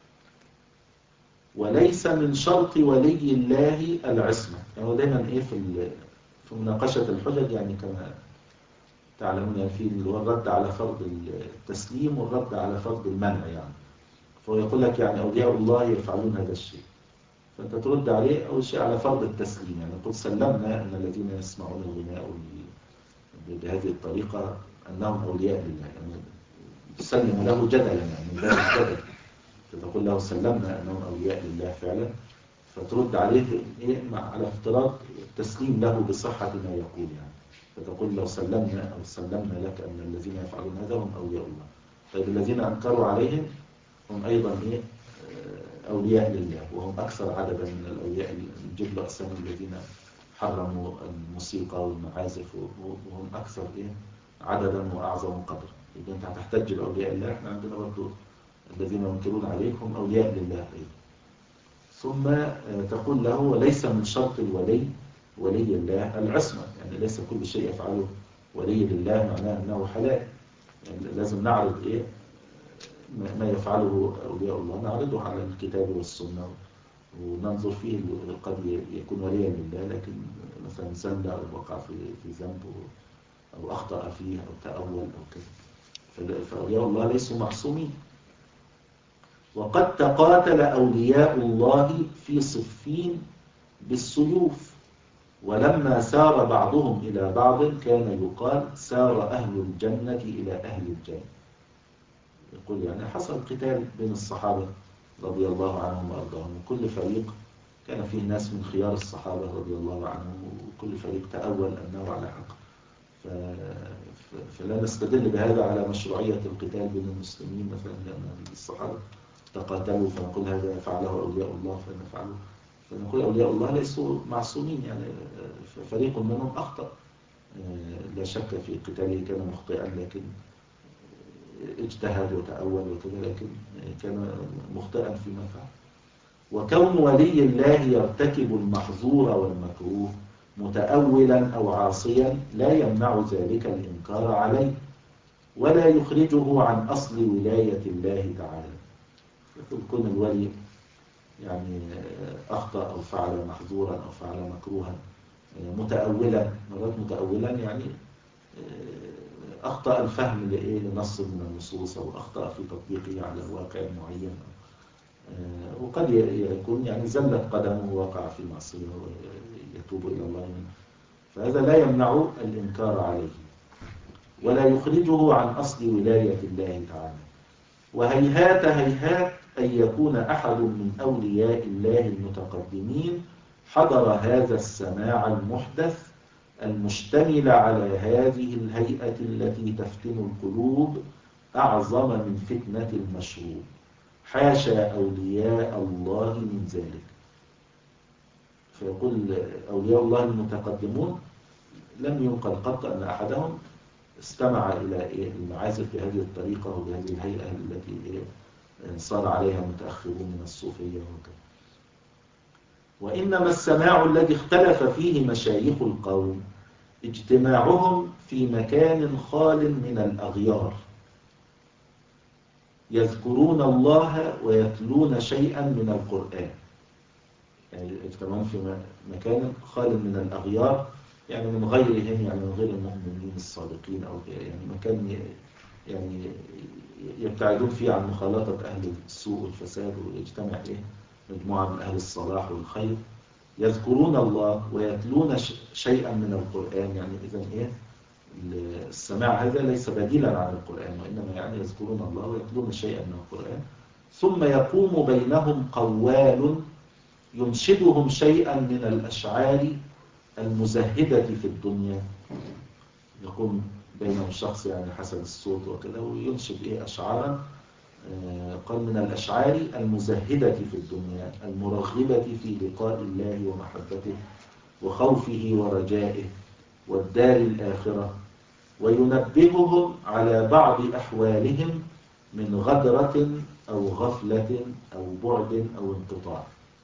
وليس من شرط ولي الله العصمة. يعني دايما إيه في في مناقشة الحجج يعني كما تعلمون يعني في الرد على فرض التسليم والرد على فرض المنع، يعني فهو يقول لك يعني أولياء الله يفعلون هذا الشيء، فأنت ترد عليه أول شيء على فرض التسليم، يعني قد سلمنا أن الذين يسمعون الغناء بهذه الطريقة أنهم أولياء لله، يعني تسلم له جدلا يعني من باب الجدل، فتقول له سلمنا أنهم أولياء لله فعلا، فترد عليه إيه على افتراض تسليم له بصحة ما يقول، يعني فتقول لو سلمنا أو سلمنا لك أن الذين يفعلون هذا هم أولياء الله. طيب الذين أنكروا عليهم هم أيضا إيه أولياء لله وهم أكثر عددا من الأولياء. نجيب له أسامي الذين حرموا الموسيقى والمعازف وهم أكثر إيه عددا وأعظم قدر. إذا أنت هتحتج بأولياء الله، إحنا عندنا برضو الذين ينكرون عليكم أولياء لله أيضا. ثم تقول له وليس من شرط الولي ولي الله العصمة، يعني ليس كل شيء يفعله ولي لله معناه أنه حلال، يعني لازم نعرض إيه ما يفعله أولياء الله نعرضه على الكتاب والسنة وننظر فيه. قد يكون وليا لله لكن مثلا زند أو وقع في في ذنب أو أخطأ فيه أو تأول أو كذا، فأولياء الله ليسوا معصومين. وقد تقاتل أولياء الله في صفين بالسيوف، ولما سار بعضهم إلى بعض كان يقال سار أهل الجنة إلى أهل الجنة. يقول يعني حصل قتال بين الصحابة رضي الله عنهم وأرضاهم، وكل فريق كان فيه ناس من خيار الصحابة رضي الله عنهم، وكل فريق تأول أنه على حق. ف... فلا نستدل بهذا على مشروعية القتال بين المسلمين مثلا لأن الصحابة تقاتلوا فنقول هذا فعله أولياء الله فنفعله، فنقول أولياء الله ليسوا معصومين. يعني فريق منهم أخطأ لا شك في قتاله، كان مخطئا لكن اجتهد وتأول وكذا، لكن كان مخطئا فيما فعل. وكون ولي الله يرتكب المحظور والمكروه متأولا أو عاصيا لا يمنع ذلك الإنكار عليه ولا يخرجه عن أصل ولاية الله تعالى. يقول كون الولي يعني أخطأ أو فعل محظورا أو فعل مكروها متأولا، مرات متأولا يعني أخطأ الفهم لنص من النصوص أو أخطأ في تطبيقه على واقع معين، وقد يكون يعني زلت قدمه ووقع في معصية ويتوب إلى الله منه، فهذا لا يمنع الإنكار عليه ولا يخرجه عن أصل ولاية الله تعالى. وهيهات هيهات أن يكون أحد من أولياء الله المتقدمين حضر هذا السماع المحدث المشتمل على هذه الهيئة التي تفتن القلوب أعظم من فتنة المشروب، حاشا أولياء الله من ذلك. فيقول أولياء الله المتقدمون لم ينقل قط أن أحدهم استمع إلى المعازف بهذه الطريقة وبهذه الهيئة التي صار عليها متأخرون من الصوفية وكذا. وإنما السماع الذي اختلف فيه مشايخ القوم اجتماعهم في مكان خال من الأغيار يذكرون الله ويتلون شيئا من القرآن. يعني اجتماعهم في مكان خال من الأغيار يعني من غيرهم، يعني من غير المؤمنين الصادقين أو يعني مكان يعني يبتعدون فيه عن مخالطة أهل السوء والفساد، ويجتمع إيه مجموعة من أهل الصلاح والخير يذكرون الله ويتلون شيئا من القرآن. يعني إذن إيه السماع هذا ليس بديلا عن القرآن، وإنما يعني يذكرون الله ويتلون شيئا من القرآن. ثم يقوم بينهم قوال ينشدهم شيئا من الأشعار المزهدة في الدنيا. يقوم بينهم شخص يعني حسن الصوت وكذا وينشد إيه أشعارا، قال من الأشعار المزهدة في الدنيا المرغبة في لقاء الله ومحبته وخوفه ورجائه والدار الآخرة، وينبههم على بعض أحوالهم من غدرة أو غفلة أو بعد أو انقطاع.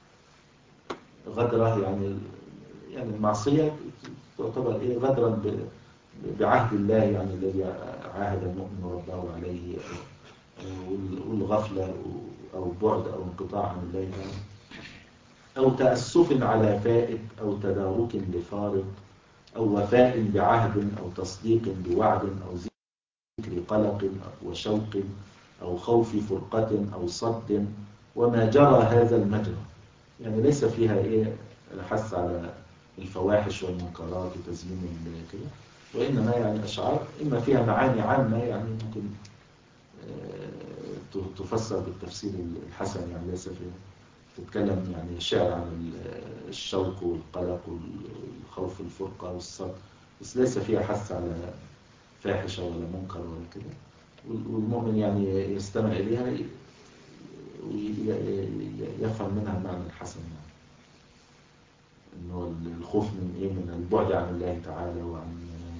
غدرة يعني يعني المعصية تعتبر إيه غدرا بعهد الله يعني الذي عاهد المؤمن ربه عليه، والغفلة أو بعد أو انقطاع عن الله تعالى، أو تأسف على فائت أو تدارك لفارق أو وفاء بعهد أو تصديق بوعد أو ذكر قلق وشوق أو خوف فرقة أو صد وما جرى هذا المجرى. يعني ليس فيها إيه الحث على الفواحش والمنكرات وتزيين كده، وإنما يعني أشعار إما فيها معاني عامة يعني ممكن تفسر بالتفسير الحسن، يعني ليس فيها تتكلم يعني شعر عن الشوق والقلق والخوف الفرقة والصد، بس ليس فيها حث على فاحشة ولا منكر ولا كده. والمؤمن يعني يستمع إليها ويفهم منها المعنى الحسن، يعني إنه الخوف من إيه من البعد عن الله تعالى وعن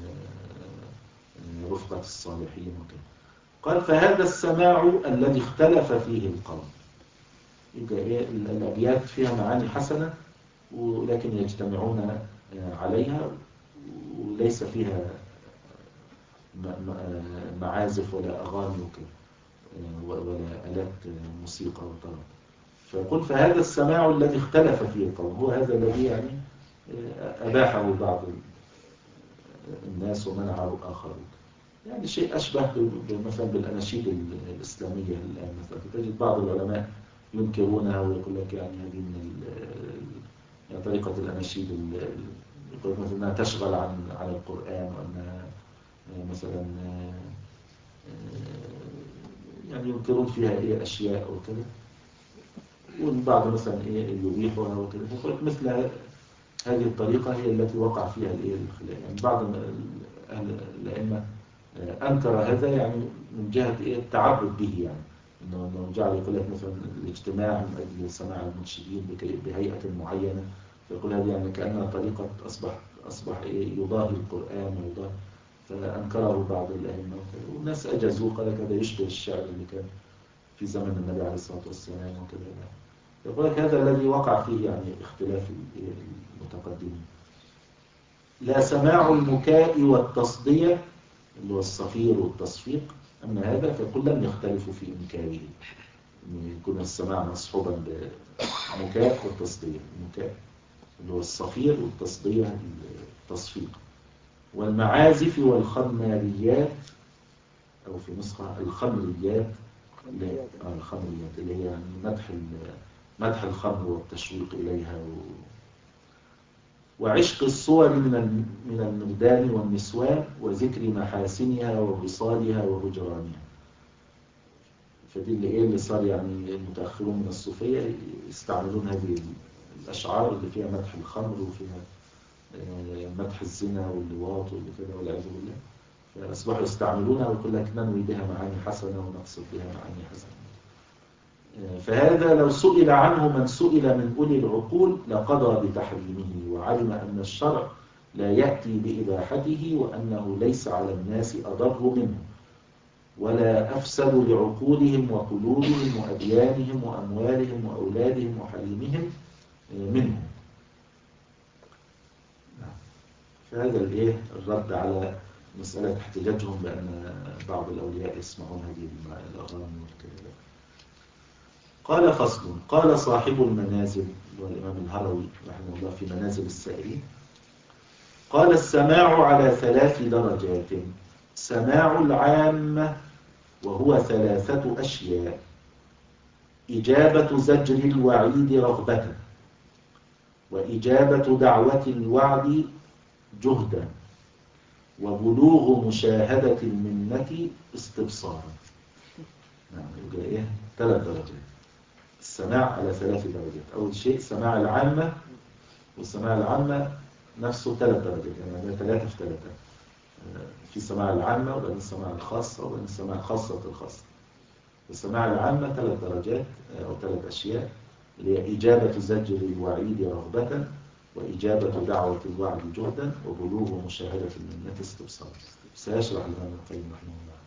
رفقة الصالحين وكده. قال فهذا السماع الذي اختلف فيه القوم. يبقى إيه الأبيات فيها معاني حسنة ولكن يجتمعون عليها وليس فيها معازف ولا أغاني وكده، ولا آلات موسيقى وطرب. فيقول فهذا السماع الذي اختلف فيه القوم هو هذا الذي يعني أباحه بعض الناس ومنعه آخرون. يعني شيء أشبه مثلا بالأناشيد الإسلامية الآن مثلا، تجد بعض العلماء ينكرونها ويقول لك يعني هذه من يعني طريقة الأناشيد يقول مثلا أنها تشغل عن عن القرآن، وأنها مثلا يعني ينكرون فيها إيه أشياء وكذا، والبعض مثلا إيه يبيحها وكذا. يقول لك مثل هذه الطريقة هي التي وقع فيها الإيه الخلاف. يعني بعض أهل الأئمة أنكر هذا يعني من جهة إيه التعبد به، يعني إنه إنه جعل يقول لك مثلا الاجتماع من أجل سماع المنشدين بهيئة معينة، فيقول هذه يعني كأنها طريقة أصبح أصبح إيه يضاهي القرآن ويضاهي، فأنكره بعض الأئمة. والناس أجازوه، قال لك هذا يشبه الشعر اللي كان في زمن النبي عليه الصلاة والسلام وكذا. يقول لك هذا الذي وقع فيه يعني اختلاف المتقدمين. لا سماع المكاء والتصدية اللي هو الصفير والتصفيق، أما هذا فيقول لم يختلفوا في إنكاره، إن يكون السماع مصحوبا بمكاء والتصدية. المكاء اللي هو الصفير والتصدية التصفيق. والمعازف والخماريات، أو في نسخة الخمريات، الخمريات اللي هي يعني مدح مدح الخمر والتشويق إليها و... وعشق الصور من من المردان والنسوان وذكر محاسنها ووصالها وهجرانها. فدي اللي ايه اللي صار يعني المتأخرون من الصوفية يستعملون هذه الأشعار اللي فيها مدح الخمر وفيها مدح الزنا واللواط واللي كده والعياذ بالله، فأصبحوا يستعملونها ويقول لك ننوي بها معاني حسنة ونقصد بها معاني حسنة. فهذا لو سئل عنه من سئل من أولي العقول لقضى بتحريمه، وعلم أن الشرع لا يأتي بإباحته، وأنه ليس على الناس أضر منه ولا أفسد لعقولهم وقلوبهم وأديانهم وأموالهم وأولادهم وحليمهم منه. فهذا الإيه الرد على مسألة احتجاجهم بأن بعض الأولياء يسمعون هذه الأغاني والكلام. قال فصل. قال صاحب المنازل والإمام الهروي رحمه الله في منازل السائرين، قال السماع على ثلاث درجات. سماع العامة وهو ثلاثة أشياء: إجابة زجر الوعيد رغبة، وإجابة دعوة الوعد جهدا، وبلوغ مشاهدة المنة استبصارا. نعم يبقى إيه ثلاث درجات. السماع على ثلاث درجات. أول شيء سماع العامة، والسماع العامة نفسه ثلاث درجات، يعني ثلاثة في ثلاثة. في سماع العامة وبعدين السماع الخاصة وبعدين السماع الخاصة الخاصة. السماع العامة ثلاث درجات أو ثلاث أشياء، اللي هي إجابة زجر الوعيد رغبة، وإجابة دعوة الوعد جهدا، وبلوغ مشاهدة المنة استبصار. سيشرح الإمام القيم رحمه الله.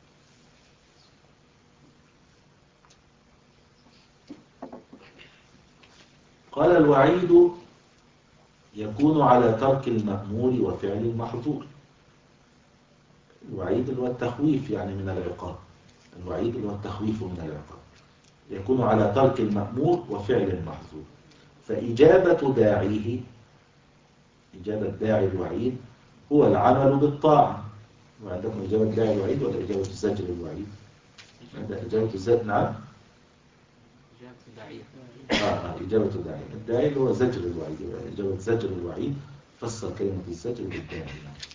قال الوعيد يكون على ترك المأمور وفعل المحظور. الوعيد اللي هو التخويف يعني من العقاب. الوعيد اللي هو التخويف من العقاب يكون على ترك المأمور وفعل المحظور. فإجابة داعيه، إجابة داعي الوعيد هو العمل بالطاعة. وعندكم إجابة داعي الوعيد ولا إجابة زجر الوعيد؟ عندك إجابة الزجر. نعم إجابة الداعية. آه إجابة الداعي. الداعي اللي هو زجر الوعيد. إجابة زجر الوعيد فسر كلمة الزجر بالداعي.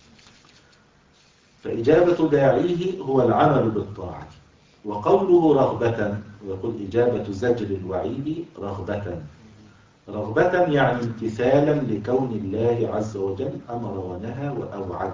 فإجابة داعيه هو العمل بالطاعة. وقوله رغبة، ويقول إجابة زجر الوعيد رغبة. رغبة يعني امتثالا لكون الله عز وجل أمر ونهى وأوعد.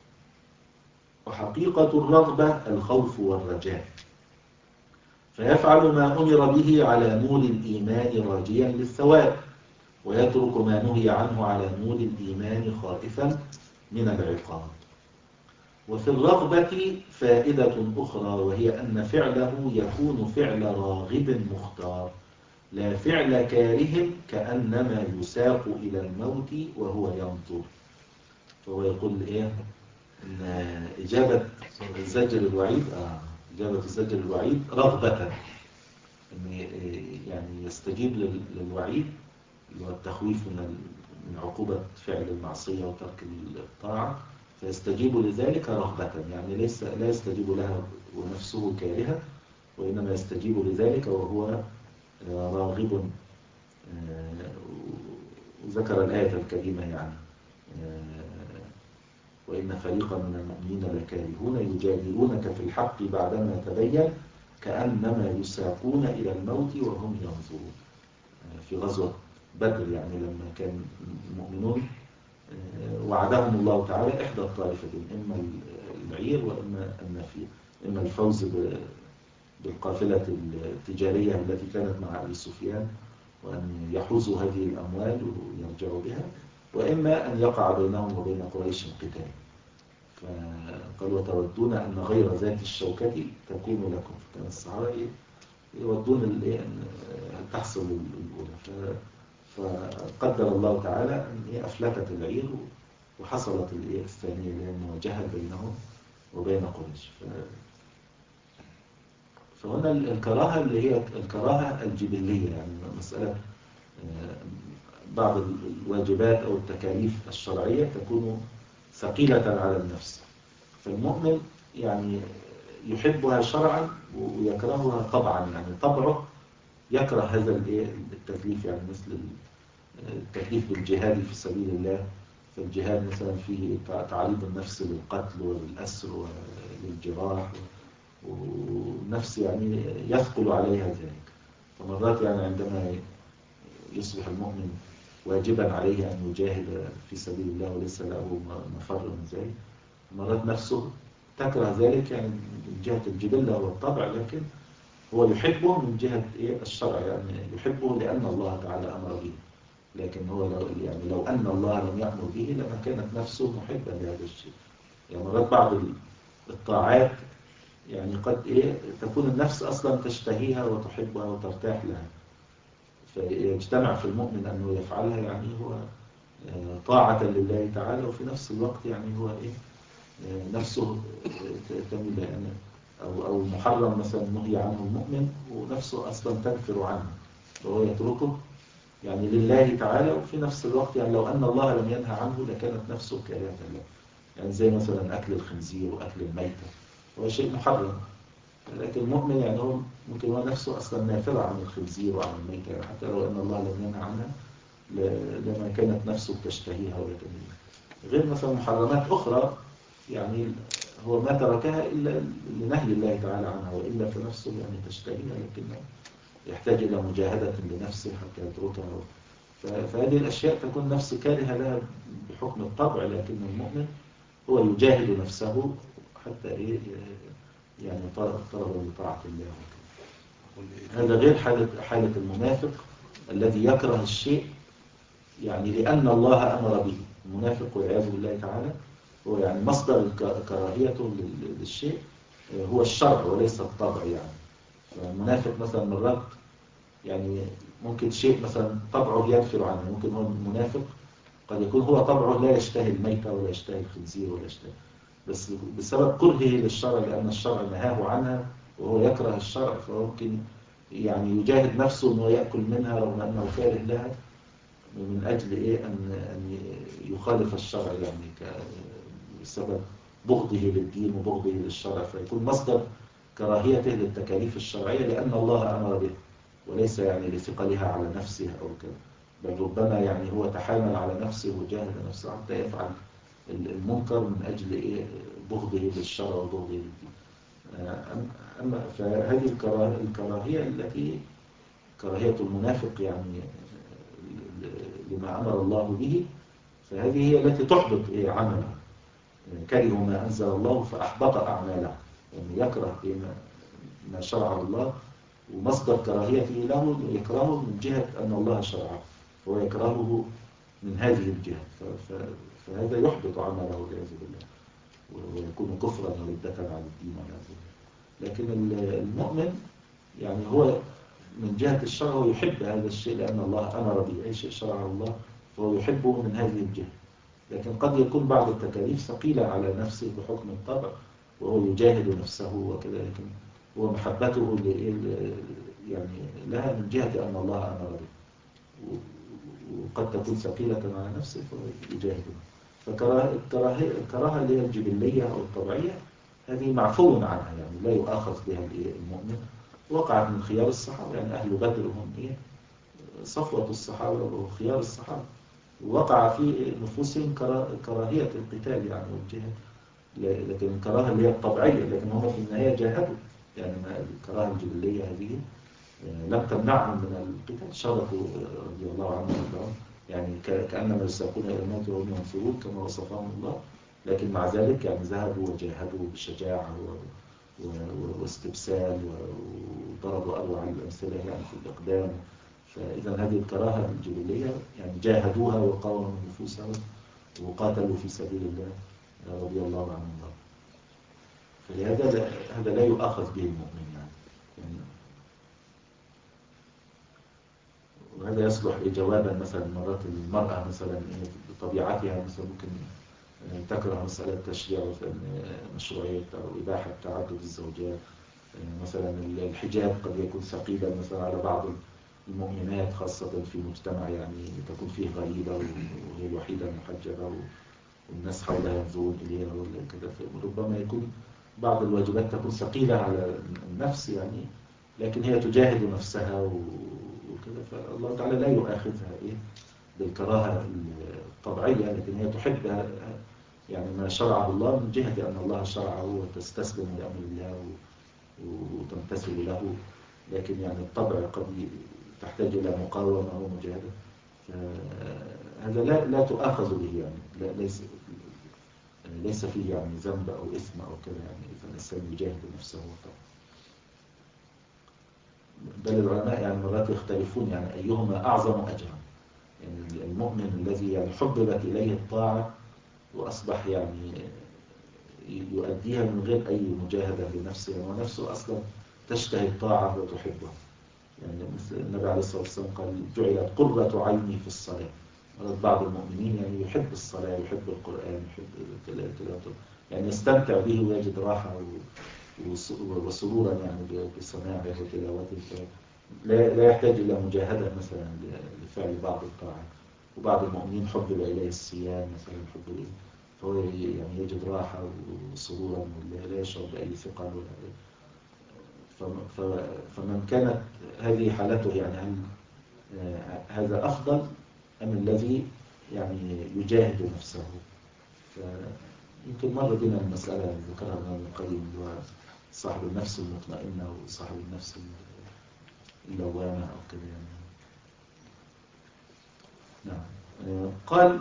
وحقيقة الرغبة الخوف والرجاء، فيفعل ما أمر به على نور الإيمان راجيا للثواب، ويترك ما نهي عنه على نور الإيمان خائفا من العقاب. وفي الرغبة فائدة أخرى، وهي أن فعله يكون فعل راغب مختار، لا فعل كاره كأنما يساق إلى الموت وهو ينظر. فهو يقول إيه إن إجابة زجر الوعيد آه إجابة الزجر الوعيد رغبة، إن يعني يستجيب لل- للوعيد اللي هو التخويف من ال- من عقوبة فعل المعصية وترك الطاعة، فيستجيب لذلك رغبة، يعني ليس لا يستجيب لها ونفسه كارهة، وإنما يستجيب لذلك وهو آه، راغب. آه، وذكر الآية الكريمة يعني آه، وإن فريقا من المؤمنين لكارهون يجادلونك في الحق بعدما تبين كأنما يساقون إلى الموت وهم ينظرون. آه، في غزوة بدر يعني لما كان المؤمنون آه، وعدهم الله تعالى إحدى الطائفتين، إما العير وإما النفير، إما الفوز ب- بالقافلة التجارية التي كانت مع أبي سفيان وأن يحوزوا هذه الأموال ويرجعوا بها، وإما أن يقع بينهم وبين قريش قتال. فقال وتودون أن غير ذات الشوكة تكون لكم، فكان الصحابة يودون الإيه أن تحصل الأولى. ف- فقدر الله تعالى أن هي أفلتت العير وحصلت الإيه الثانية اللي هي المواجهة بينهم وبين قريش. ف- فهنا الكراهة اللي هي الكراهة الجبلية، يعني مسألة آه، بعض الواجبات أو التكاليف الشرعية تكون ثقيلة على النفس، فالمؤمن يعني يحبها شرعا ويكرهها طبعا، يعني طبعه يكره هذا الإيه التكليف، يعني مثل التكليف بالجهاد في سبيل الله. فالجهاد مثلا فيه تعريض النفس للقتل وللأسر وللجراح، والنفس يعني يثقل عليها ذلك. فمرات يعني عندما يصبح المؤمن واجبا عليه أن يجاهد في سبيل الله وليس له مفر من ذلك، مرات نفسه تكره ذلك يعني من جهة الجبلة والطبع، لكن هو يحبه من جهة إيه الشرع، يعني يحبه لأن الله تعالى أمر به. لكن هو لو يعني لو أن الله لم يأمر به لما كانت نفسه محبا لهذا الشيء. يعني مرات بعض الطاعات يعني قد إيه تكون النفس أصلا تشتهيها وتحبها وترتاح لها، فيجتمع في المؤمن أنه يفعلها، يعني هو طاعة لله تعالى، وفي نفس الوقت يعني هو إيه نفسه تميل يعني أو أو محرم مثلا نهي عنه المؤمن ونفسه أصلا تنفر عنه وهو يتركه يعني لله تعالى، وفي نفس الوقت يعني لو أن الله لم ينهى عنه لكانت نفسه كارهة له، يعني زي مثلا أكل الخنزير وأكل الميتة هو شيء محرم، لكن المؤمن يعني هو ممكن هو نفسه أصلا نافرة عن الخنزير وعن الميتة، يعني حتى لو أن الله لم ينهى عنها لما كانت نفسه تشتهيها ولا تميلها. غير مثلا محرمات أخرى يعني هو ما تركها إلا لنهي الله تعالى عنها، وإلا فنفسه يعني تشتهيها لكنه يحتاج إلى مجاهدة لنفسه حتى يتركها. فهذه الأشياء تكون نفس كارهة لها بحكم الطبع، لكن المؤمن هو يجاهد نفسه حتى إيه يعني طلبا لطاعة الله. هذا غير حالة حالة المنافق الذي يكره الشيء يعني لأن الله أمر به. المنافق والعياذ بالله تعالى هو يعني مصدر كراهيته للشيء هو الشرع وليس الطبع. يعني المنافق مثلا مرات يعني ممكن شيء مثلا طبعه ينفر عنه، ممكن هو المنافق قد يكون هو طبعه لا يشتهي الميتة ولا يشتهي الخنزير ولا يشتهي، بس بسبب كرهه للشرع لأن الشرع نهاه عنها وهو يكره الشرع، فممكن يعني يجاهد نفسه أنه يأكل منها رغم أنه كاره لها من أجل إيه أن أن يخالف الشرع، يعني بسبب بغضه للدين وبغضه للشرع، فيكون مصدر كراهيته للتكاليف الشرعية لأن الله أمر به وليس يعني لثقلها على نفسه أو كذا، بل ربما يعني هو تحامل على نفسه وجاهد نفسه حتى يفعل المنكر من أجل إيه بغضه للشرع وبغضه للدين. أما فهذه الكراهية التي كراهية المنافق يعني لما أمر الله به، فهذه هي التي تحبط إيه عمله. كرهوا ما أنزل الله فأحبط أعماله، يعني يكره ما, ما شرع الله، ومصدر كراهيته له يكرهه من جهة أن الله شرعه، هو يكرهه من هذه الجهة، فهذا يحبط عمله والعياذ بالله ويكون كفرا وردة على الدين والعياذ بالله. لكن المؤمن يعني هو من جهة الشرع هو يحب هذا الشيء لأن الله أمر به، أي شيء شرعه الله فهو يحبه من هذه الجهة. لكن قد يكون بعض التكاليف ثقيلة على نفسه بحكم الطبع، وهو يجاهد نفسه وكذا، لكن هو محبته يعني لها من جهة أن الله أمر به، وقد تكون ثقيلة على نفسه فيجاهدها. فالكراهة اللي هي الجبلية أو الطبيعية هذه معفو عنها، يعني لا يؤاخذ بها المؤمن. وقعت من خيار الصحابة، يعني أهل بدر هم إيه؟ صفوة الصحابة وخيار الصحابة، وقع في نفوسهم كراهية القتال يعني والجهاد، لكن الكراهة اللي هي الطبيعية، لكن هم في النهاية جاهدوا. يعني الكراهة الجبلية هذه لم تمنعهم من القتال، شرفوا رضي الله عنهم وارضاهم، يعني كأنما يساقون إلى الموت وهم ينصرون كما وصفهم الله، لكن مع ذلك يعني ذهبوا وجاهدوا بشجاعة واستبسال وضربوا أروع الأمثلة يعني في الإقدام. فإذا هذه الكراهة الجبلية يعني جاهدوها وقاوموا نفوسهم وقاتلوا في سبيل الله رضي الله عنهم. فلهذا هذا لا يؤاخذ به المؤمن يعني. يعني وهذا يصلح جوابا مثلا مرات المرأة مثلا بطبيعتها مثلا ممكن تكره مسألة تشريع مشروعية أو إباحة تعدد الزوجات. مثلا الحجاب قد يكون ثقيلا مثلا على بعض المؤمنات، خاصة في مجتمع يعني تكون فيه غريبة وهي الوحيدة المحجبة والناس حولها ينظرون إليها وكذا، فربما يكون بعض الواجبات تكون ثقيلة على النفس يعني، لكن هي تجاهد نفسها وكذا، فالله تعالى لا يؤاخذها إيه بالكراهة الطبيعية، لكن هي تحب يعني ما شرعه الله من جهة أن الله شرعه وتستسلم لأمر الله وتمتثل له، لكن يعني الطبع قد تحتاج إلى مقاومة ومجاهدة، هذا لا لا تؤاخذ به يعني، لا ليس ليس فيه يعني ذنب أو إثم أو كذا يعني إذا الإنسان يجاهد نفسه طبعا. بل العلماء يعني مرات يختلفون يعني أيهما أعظم أجرا، يعني المؤمن الذي يعني حببت إليه الطاعة وأصبح يعني يؤديها من غير أي مجاهدة لنفسه، ونفسه أصلا تشتهي الطاعة وتحبها، يعني مثل النبي عليه الصلاة والسلام قال جعلت قرة عيني في الصلاة. بعض المؤمنين يعني يحب الصلاة، يحب القرآن، يحب تلاوته، يعني يستمتع به ويجد راحة وسرورا يعني بسماعه وتلاوته، لا لا يحتاج إلى مجاهدة مثلا لفعل بعض الطاعات. وبعض المؤمنين حبب إليه الصيام مثلا، حب إليه فهو يعني يجد راحة وسرورا ولا يشعر بأي ثقل ولا. فمن كانت هذه حالته يعني هل هذا أفضل أم الذي يعني يجاهد نفسه؟ فيمكن مر بنا المسألة ذكرها ابن القيم، هو صاحب النفس المطمئنة وصاحب النفس اللوامة أو كذا يعني. نعم. قال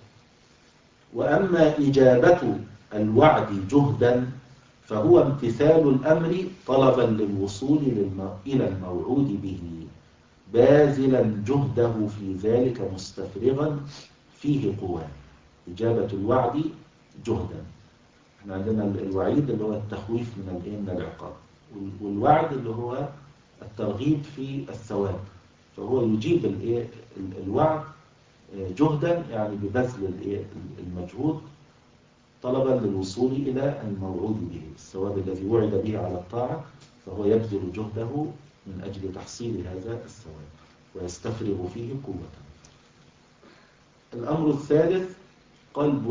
وأما إجابة الوعد جهدا فهو امتثال الأمر طلبا للوصول إلى الموعود به، باذلا جهده في ذلك مستفرغا فيه قوة. إجابة الوعد جهدا، احنا عندنا الوعيد اللي هو التخويف من من العقاب، والوعد اللي هو الترغيب في الثواب، فهو يجيب الوعد جهدا يعني ببذل المجهود طلبا للوصول إلى الموعود به، الثواب الذي وعد به على الطاعة، فهو يبذل جهده من أجل تحصيل هذا الثواب ويستفرغ فيه قوة. الأمر الثالث قال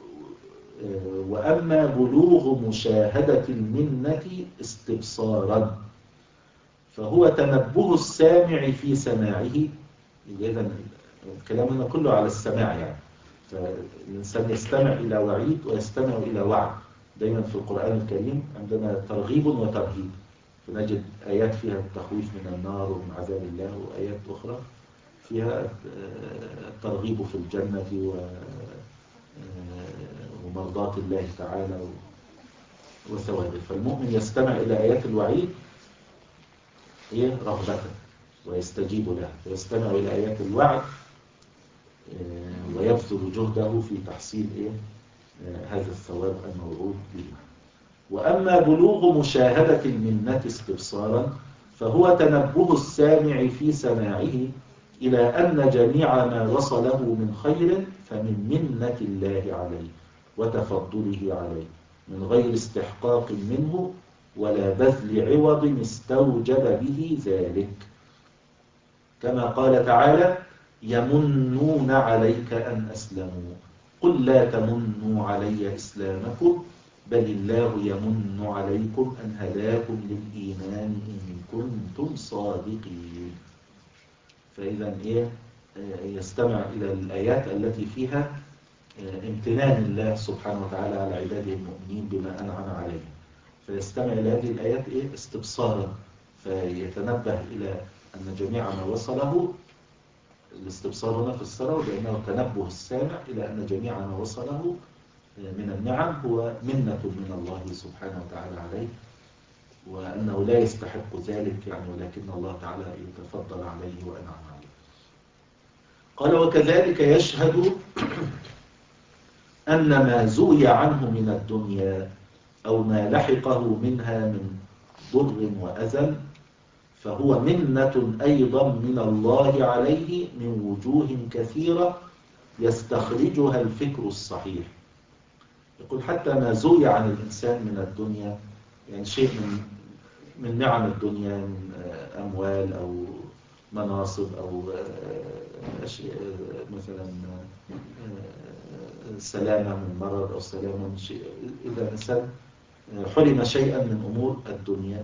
وأما بلوغ مشاهدة المنة استبصارا فهو تنبه السامع في سماعه. إذن الكلام هنا كله على السماع يعني، فالإنسان يستمع إلى وعيد ويستمع إلى وعد. دايما في القرآن الكريم عندنا ترغيب وترهيب، فنجد آيات فيها التخويف من النار ومن عذاب الله، وآيات أخرى فيها الترغيب في الجنة ومرضاة الله تعالى وثوابه. فالمؤمن يستمع إلى آيات الوعيد هي رغبة ويستجيب لها، ويستمع إلى آيات الوعد ويبذل جهده في تحصيل إيه؟ هذا الثواب الموعود به. وأما بلوغ مشاهدة المنة استبصارا فهو تنبه السامع في سماعه إلى أن جميع ما وصله من خير فمن منة الله عليه وتفضله عليه، من غير استحقاق منه ولا بذل عوض استوجب به ذلك، كما قال تعالى: يمنون عليك أن أسلموا قل لا تمنوا علي إسلامكم بل الله يمن عليكم أن هداكم للإيمان إن كنتم صادقين. فإذا إيه يستمع إلى الآيات التي فيها امتنان الله سبحانه وتعالى على عباده المؤمنين بما أنعم عليهم، فيستمع إلى هذه الآيات إيه استبصارا، فيتنبه إلى أن جميع ما وصله، الاستبصار هنا في الصلاة لأنه تنبه السامع إلى أن جميع ما وصله من النعم هو منة من الله سبحانه وتعالى عليه، وأنه لا يستحق ذلك يعني، ولكن الله تعالى يتفضل عليه وأنعم عليه. قال: وكذلك يشهد أن ما زوي عنه من الدنيا أو ما لحقه منها من ضر وأذى فهو منة أيضا من الله عليه من وجوه كثيرة يستخرجها الفكر الصحيح. يقول: حتى ما زوي عن الإنسان من الدنيا، يعني شيء من من نعم الدنيا من أموال أو مناصب أو أشياء مثلا سلامة من مرض أو سلامة من شيء، إذا الإنسان حرم شيئا من أمور الدنيا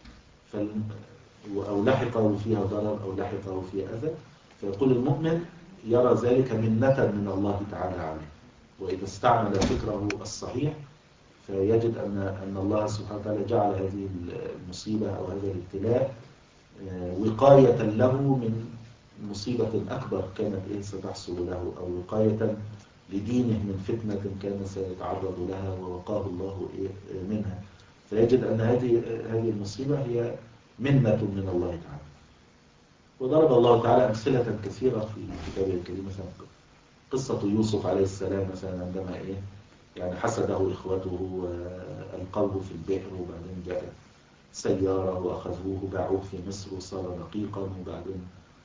أو لحقه فيها ضرر أو لحقه فيها أذى، فيقول المؤمن يرى ذلك منة من الله تعالى عليه، وإذا استعمل فكره الصحيح فيجد أن أن الله سبحانه وتعالى جعل هذه المصيبة أو هذا الابتلاء وقاية له من مصيبة أكبر كانت إيه ستحصل له، أو وقاية لدينه من فتنة كان سيتعرض لها ووقاه الله إيه منها، فيجد أن هذه هذه المصيبة هي منة من الله تعالى. وضرب الله تعالى أمثلة كثيرة في كتابه الكريم، مثلا قصة يوسف عليه السلام مثلا عندما إيه يعني حسده إخوته وألقوه في البئر، وبعدين جاءت سيارة وأخذوه باعوه في مصر وصار رقيقا، وبعدين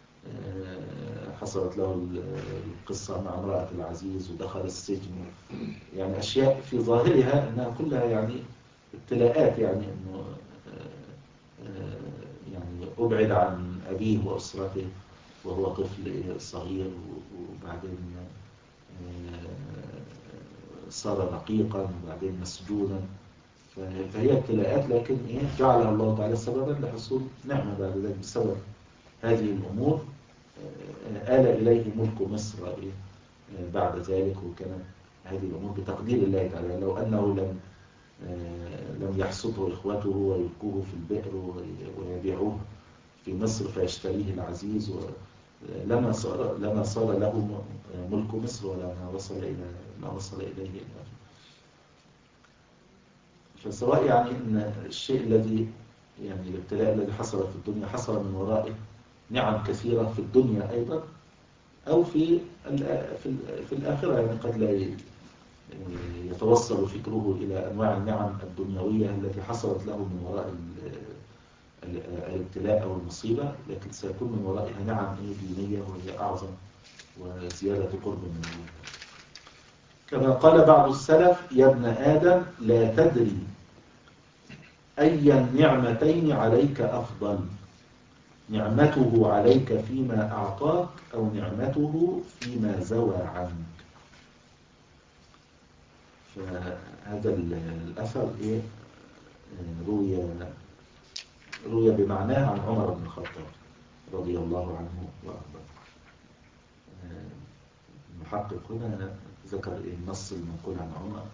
حصلت له القصة مع امرأة العزيز ودخل السجن، يعني أشياء في ظاهرها أنها كلها يعني ابتلاءات، يعني أنه يعني أبعد عن أبيه وأسرته وهو طفل صغير، وبعدين صار رقيقا وبعدين مسجونا، فهي ابتلاءات، لكن إيه جعلها الله تعالى سببا لحصول نعمة بعد ذلك. بسبب هذه الأمور آل إليه ملك مصر بعد ذلك، وكانت هذه الأمور بتقدير الله تعالى. لو أنه لم لم يحصده إخوته ويلقوه في البئر ويبيعوه في مصر فيشتريه العزيز، لما صار لما صار له ملك مصر ولا ما وصل إلى ما وصل إليه الآن. فسواء يعني أن الشيء الذي يعني الابتلاء الذي حصل في الدنيا حصل من ورائه نعم كثيرة في الدنيا أيضا، أو في في الآخرة، يعني قد لا يتوصل فكره إلى أنواع النعم الدنيوية التي حصلت له من وراء الابتلاء أو المصيبة، لكن سيكون من ورائها نعم دينية وهي أعظم وزيادة قرب من الله. كما قال بعض السلف: يا ابن آدم لا تدري أي النعمتين عليك أفضل، نعمته عليك فيما أعطاك أو نعمته فيما زوى عنك. فهذا الأثر إيه روي روي بمعناه عن عمر بن الخطاب رضي الله عنه وأرضاه. المحقق هنا ذكر النص المنقول عن عمر،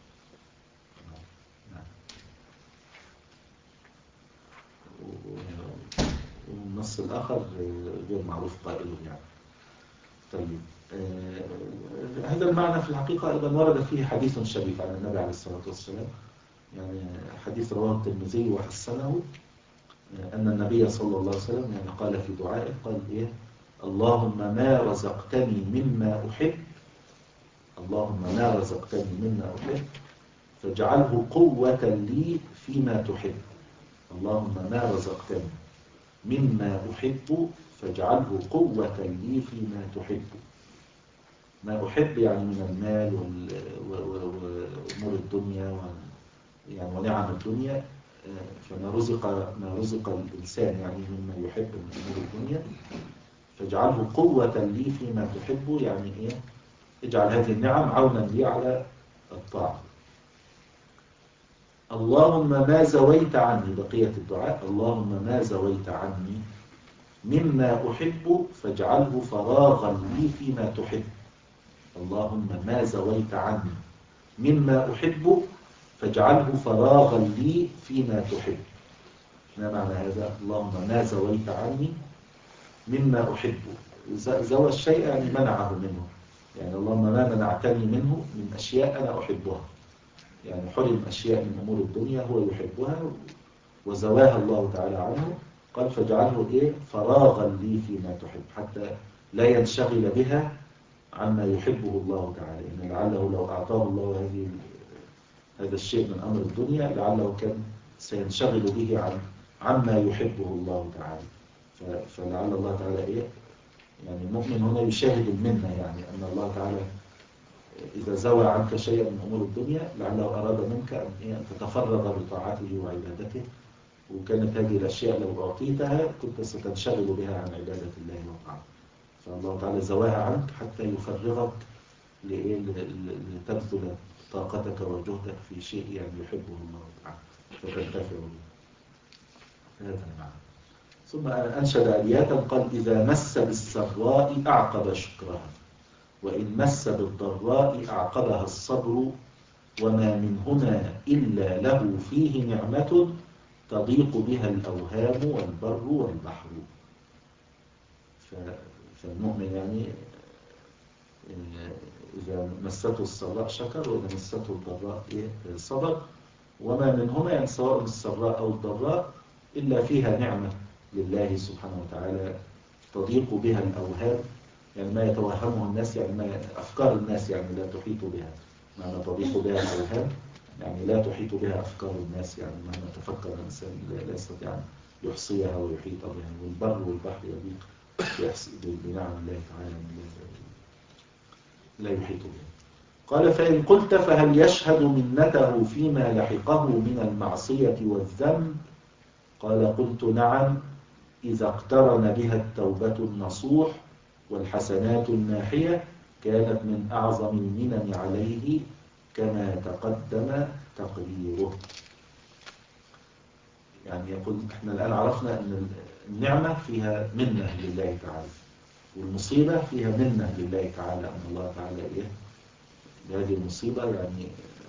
والنص الآخر غير معروف قائله يعني. طيب آه هذا المعنى في الحقيقة أيضا ورد فيه حديث شريف عن النبي عليه الصلاة والسلام، يعني حديث رواه الترمذي وحسنه، آه أن النبي صلى الله عليه وسلم يعني قال في دعائه قال إيه: اللهم ما رزقتني مما أحب اللهم ما رزقتني مما أحب فاجعله قوة لي فيما تحب. اللهم ما رزقتني مما أحب فاجعله قوة لي فيما تحب. ما أحب يعني من المال وأمور الدنيا يعني ونعم الدنيا. فما رزق ما رزق الإنسان يعني مما يحب من أمور الدنيا فاجعله قوة لي فيما تحب، يعني إيه؟ اجعل هذه النعم عونا لي على الطاعة. اللهم ما زويت عني، بقية الدعاء، اللهم ما زويت عني مما أحب فاجعله فراغا لي فيما تحب. اللهم ما زويت عني مما أحب فاجعله فراغا لي فيما تحب. ما معنى هذا؟ اللهم ما زويت عني مما أحب. زوى الشيء يعني منعه منه، يعني اللهم ما منعتني منه من أشياء أنا أحبها، يعني حرم أشياء من أمور الدنيا هو يحبها وزواها الله تعالى عنه. قال فاجعله إيه؟ فراغا لي فيما تحب، حتى لا ينشغل بها عما يحبه الله تعالى. إن لعله لو أعطاه الله هذه هذا الشيء من أمر الدنيا لعله كان سينشغل به عن عما يحبه الله تعالى. فلعل الله تعالى إيه؟ يعني المؤمن هنا يشاهد المنة، يعني أن الله تعالى إذا زوى عنك شيئا من أمور الدنيا لعله أراد منك أن, إيه؟ أن تتفرغ بطاعته وعبادته، وكانت هذه الأشياء لو أعطيتها كنت ستنشغل بها عن عبادة الله وطاعته. فالله تعالى زواها عنك حتى يفرغك لتبذل طاقتك وجهدك في شيء يعني يحبه الله تعالى فتنتفع به. هذا المعنى. ثم أنشد أبياتا قال إذا مس بالسراء أعقب شكرها وإن مس بالضراء أعقبها الصبر وما منهما إلا له فيه نعمة تضيق بها الأوهام والبر والبحر. فالمؤمن يعني إذا مسته السراء شكر وإذا مسته الضراء صبر، وما منهما يعني سواء السراء أو الضراء إلا فيها نعمة لله سبحانه وتعالى تضيق بها الأوهام، يعني ما يتوهمه الناس، يعني ما أفكار الناس يعني لا تحيط بها. معنى تضيق بها الأوهام يعني لا تحيط بها أفكار الناس، يعني مهما تفكر الإنسان لا يستطيع أن يحصيها ويحيط بها. والبر والبحر يضيق بنعم الله تعالى لا يحيط بها. قال فإن قلت فهل يشهد منته فيما لحقه من المعصية والذنب؟ قال قلت نعم إذا اقترن بها التوبة النصوح والحسنات الناحية كانت من أعظم المنن عليه كما تقدم تقريره. يعني يقول احنا الآن عرفنا أن النعمة فيها منة لله تعالى، والمصيبة فيها منة لله تعالى، أن الله تعالى إيه بهذه المصيبة يعني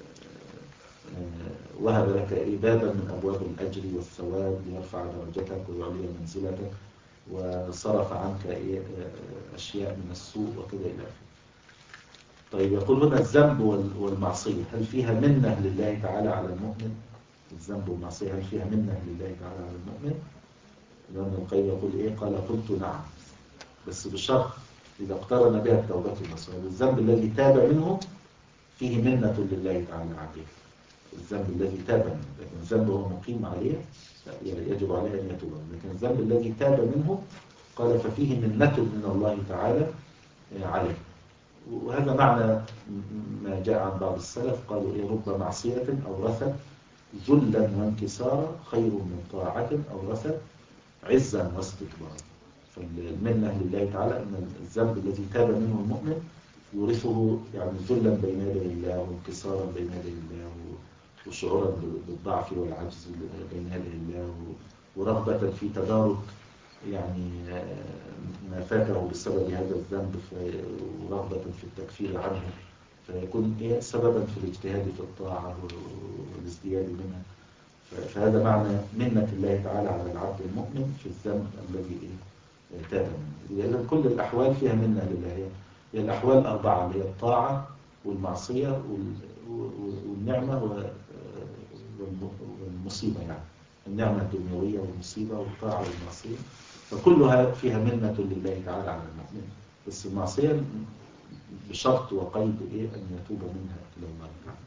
وهب لك إيه بابا من أبواب الأجر والثواب ليرفع درجتك ويعلي منزلتك، وصرف عنك إيه أشياء من السوء وكذا إلى آخره. طيب يقول هنا الذنب والمعصية هل فيها منة لله تعالى على المؤمن؟ الذنب والمعصية هل فيها منة لله تعالى على المؤمن؟ ابن القيم يقول إيه؟ قال قلت نعم، بس بشرط إذا اقترن بها التوبة النصوح. الذنب الذي تاب منه فيه منة لله تعالى عليه، الذنب الذي تاب منه، لكن الذنب هو مقيم عليه يجب عليه أن يتوب، لكن الذنب الذي تاب منه قال ففيه منة من الله تعالى عليه. وهذا معنى ما جاء عن بعض السلف قالوا إيه رب معصية أورثت ذلا وانكسارا خير من طاعة أورثت عزا واستكبارا. فالمنة لله تعالى أن الذنب الذي تاب منه المؤمن يورثه يعني ذلا بين يدي الله وانكسارا بين يدي الله وشعورا بالضعف والعجز بين يدي الله ورغبة في تدارك يعني ما فاته بسبب هذا الذنب ورغبة في التكفير عنه، فيكون إيه سببا في الاجتهاد في الطاعة والازدياد منها. فهذا معنى منة الله تعالى على العبد المؤمن في الذنب الذي إيه تاب منه. إذا كل الأحوال فيها منة لله، هي الأحوال الأربعة اللي هي الطاعة والمعصية والنعمة والمصيبة، يعني النعمة الدنيوية والمصيبة والطاعة والمعصية، فكلها فيها منة لله تعالى على المؤمن، بس المعصية بشرط وقيد إيه أن يتوب منها إلى الله تعالى.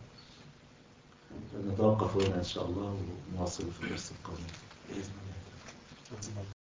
نتوقف هنا إن شاء الله ونواصل في الدرس القادم بإذن الله.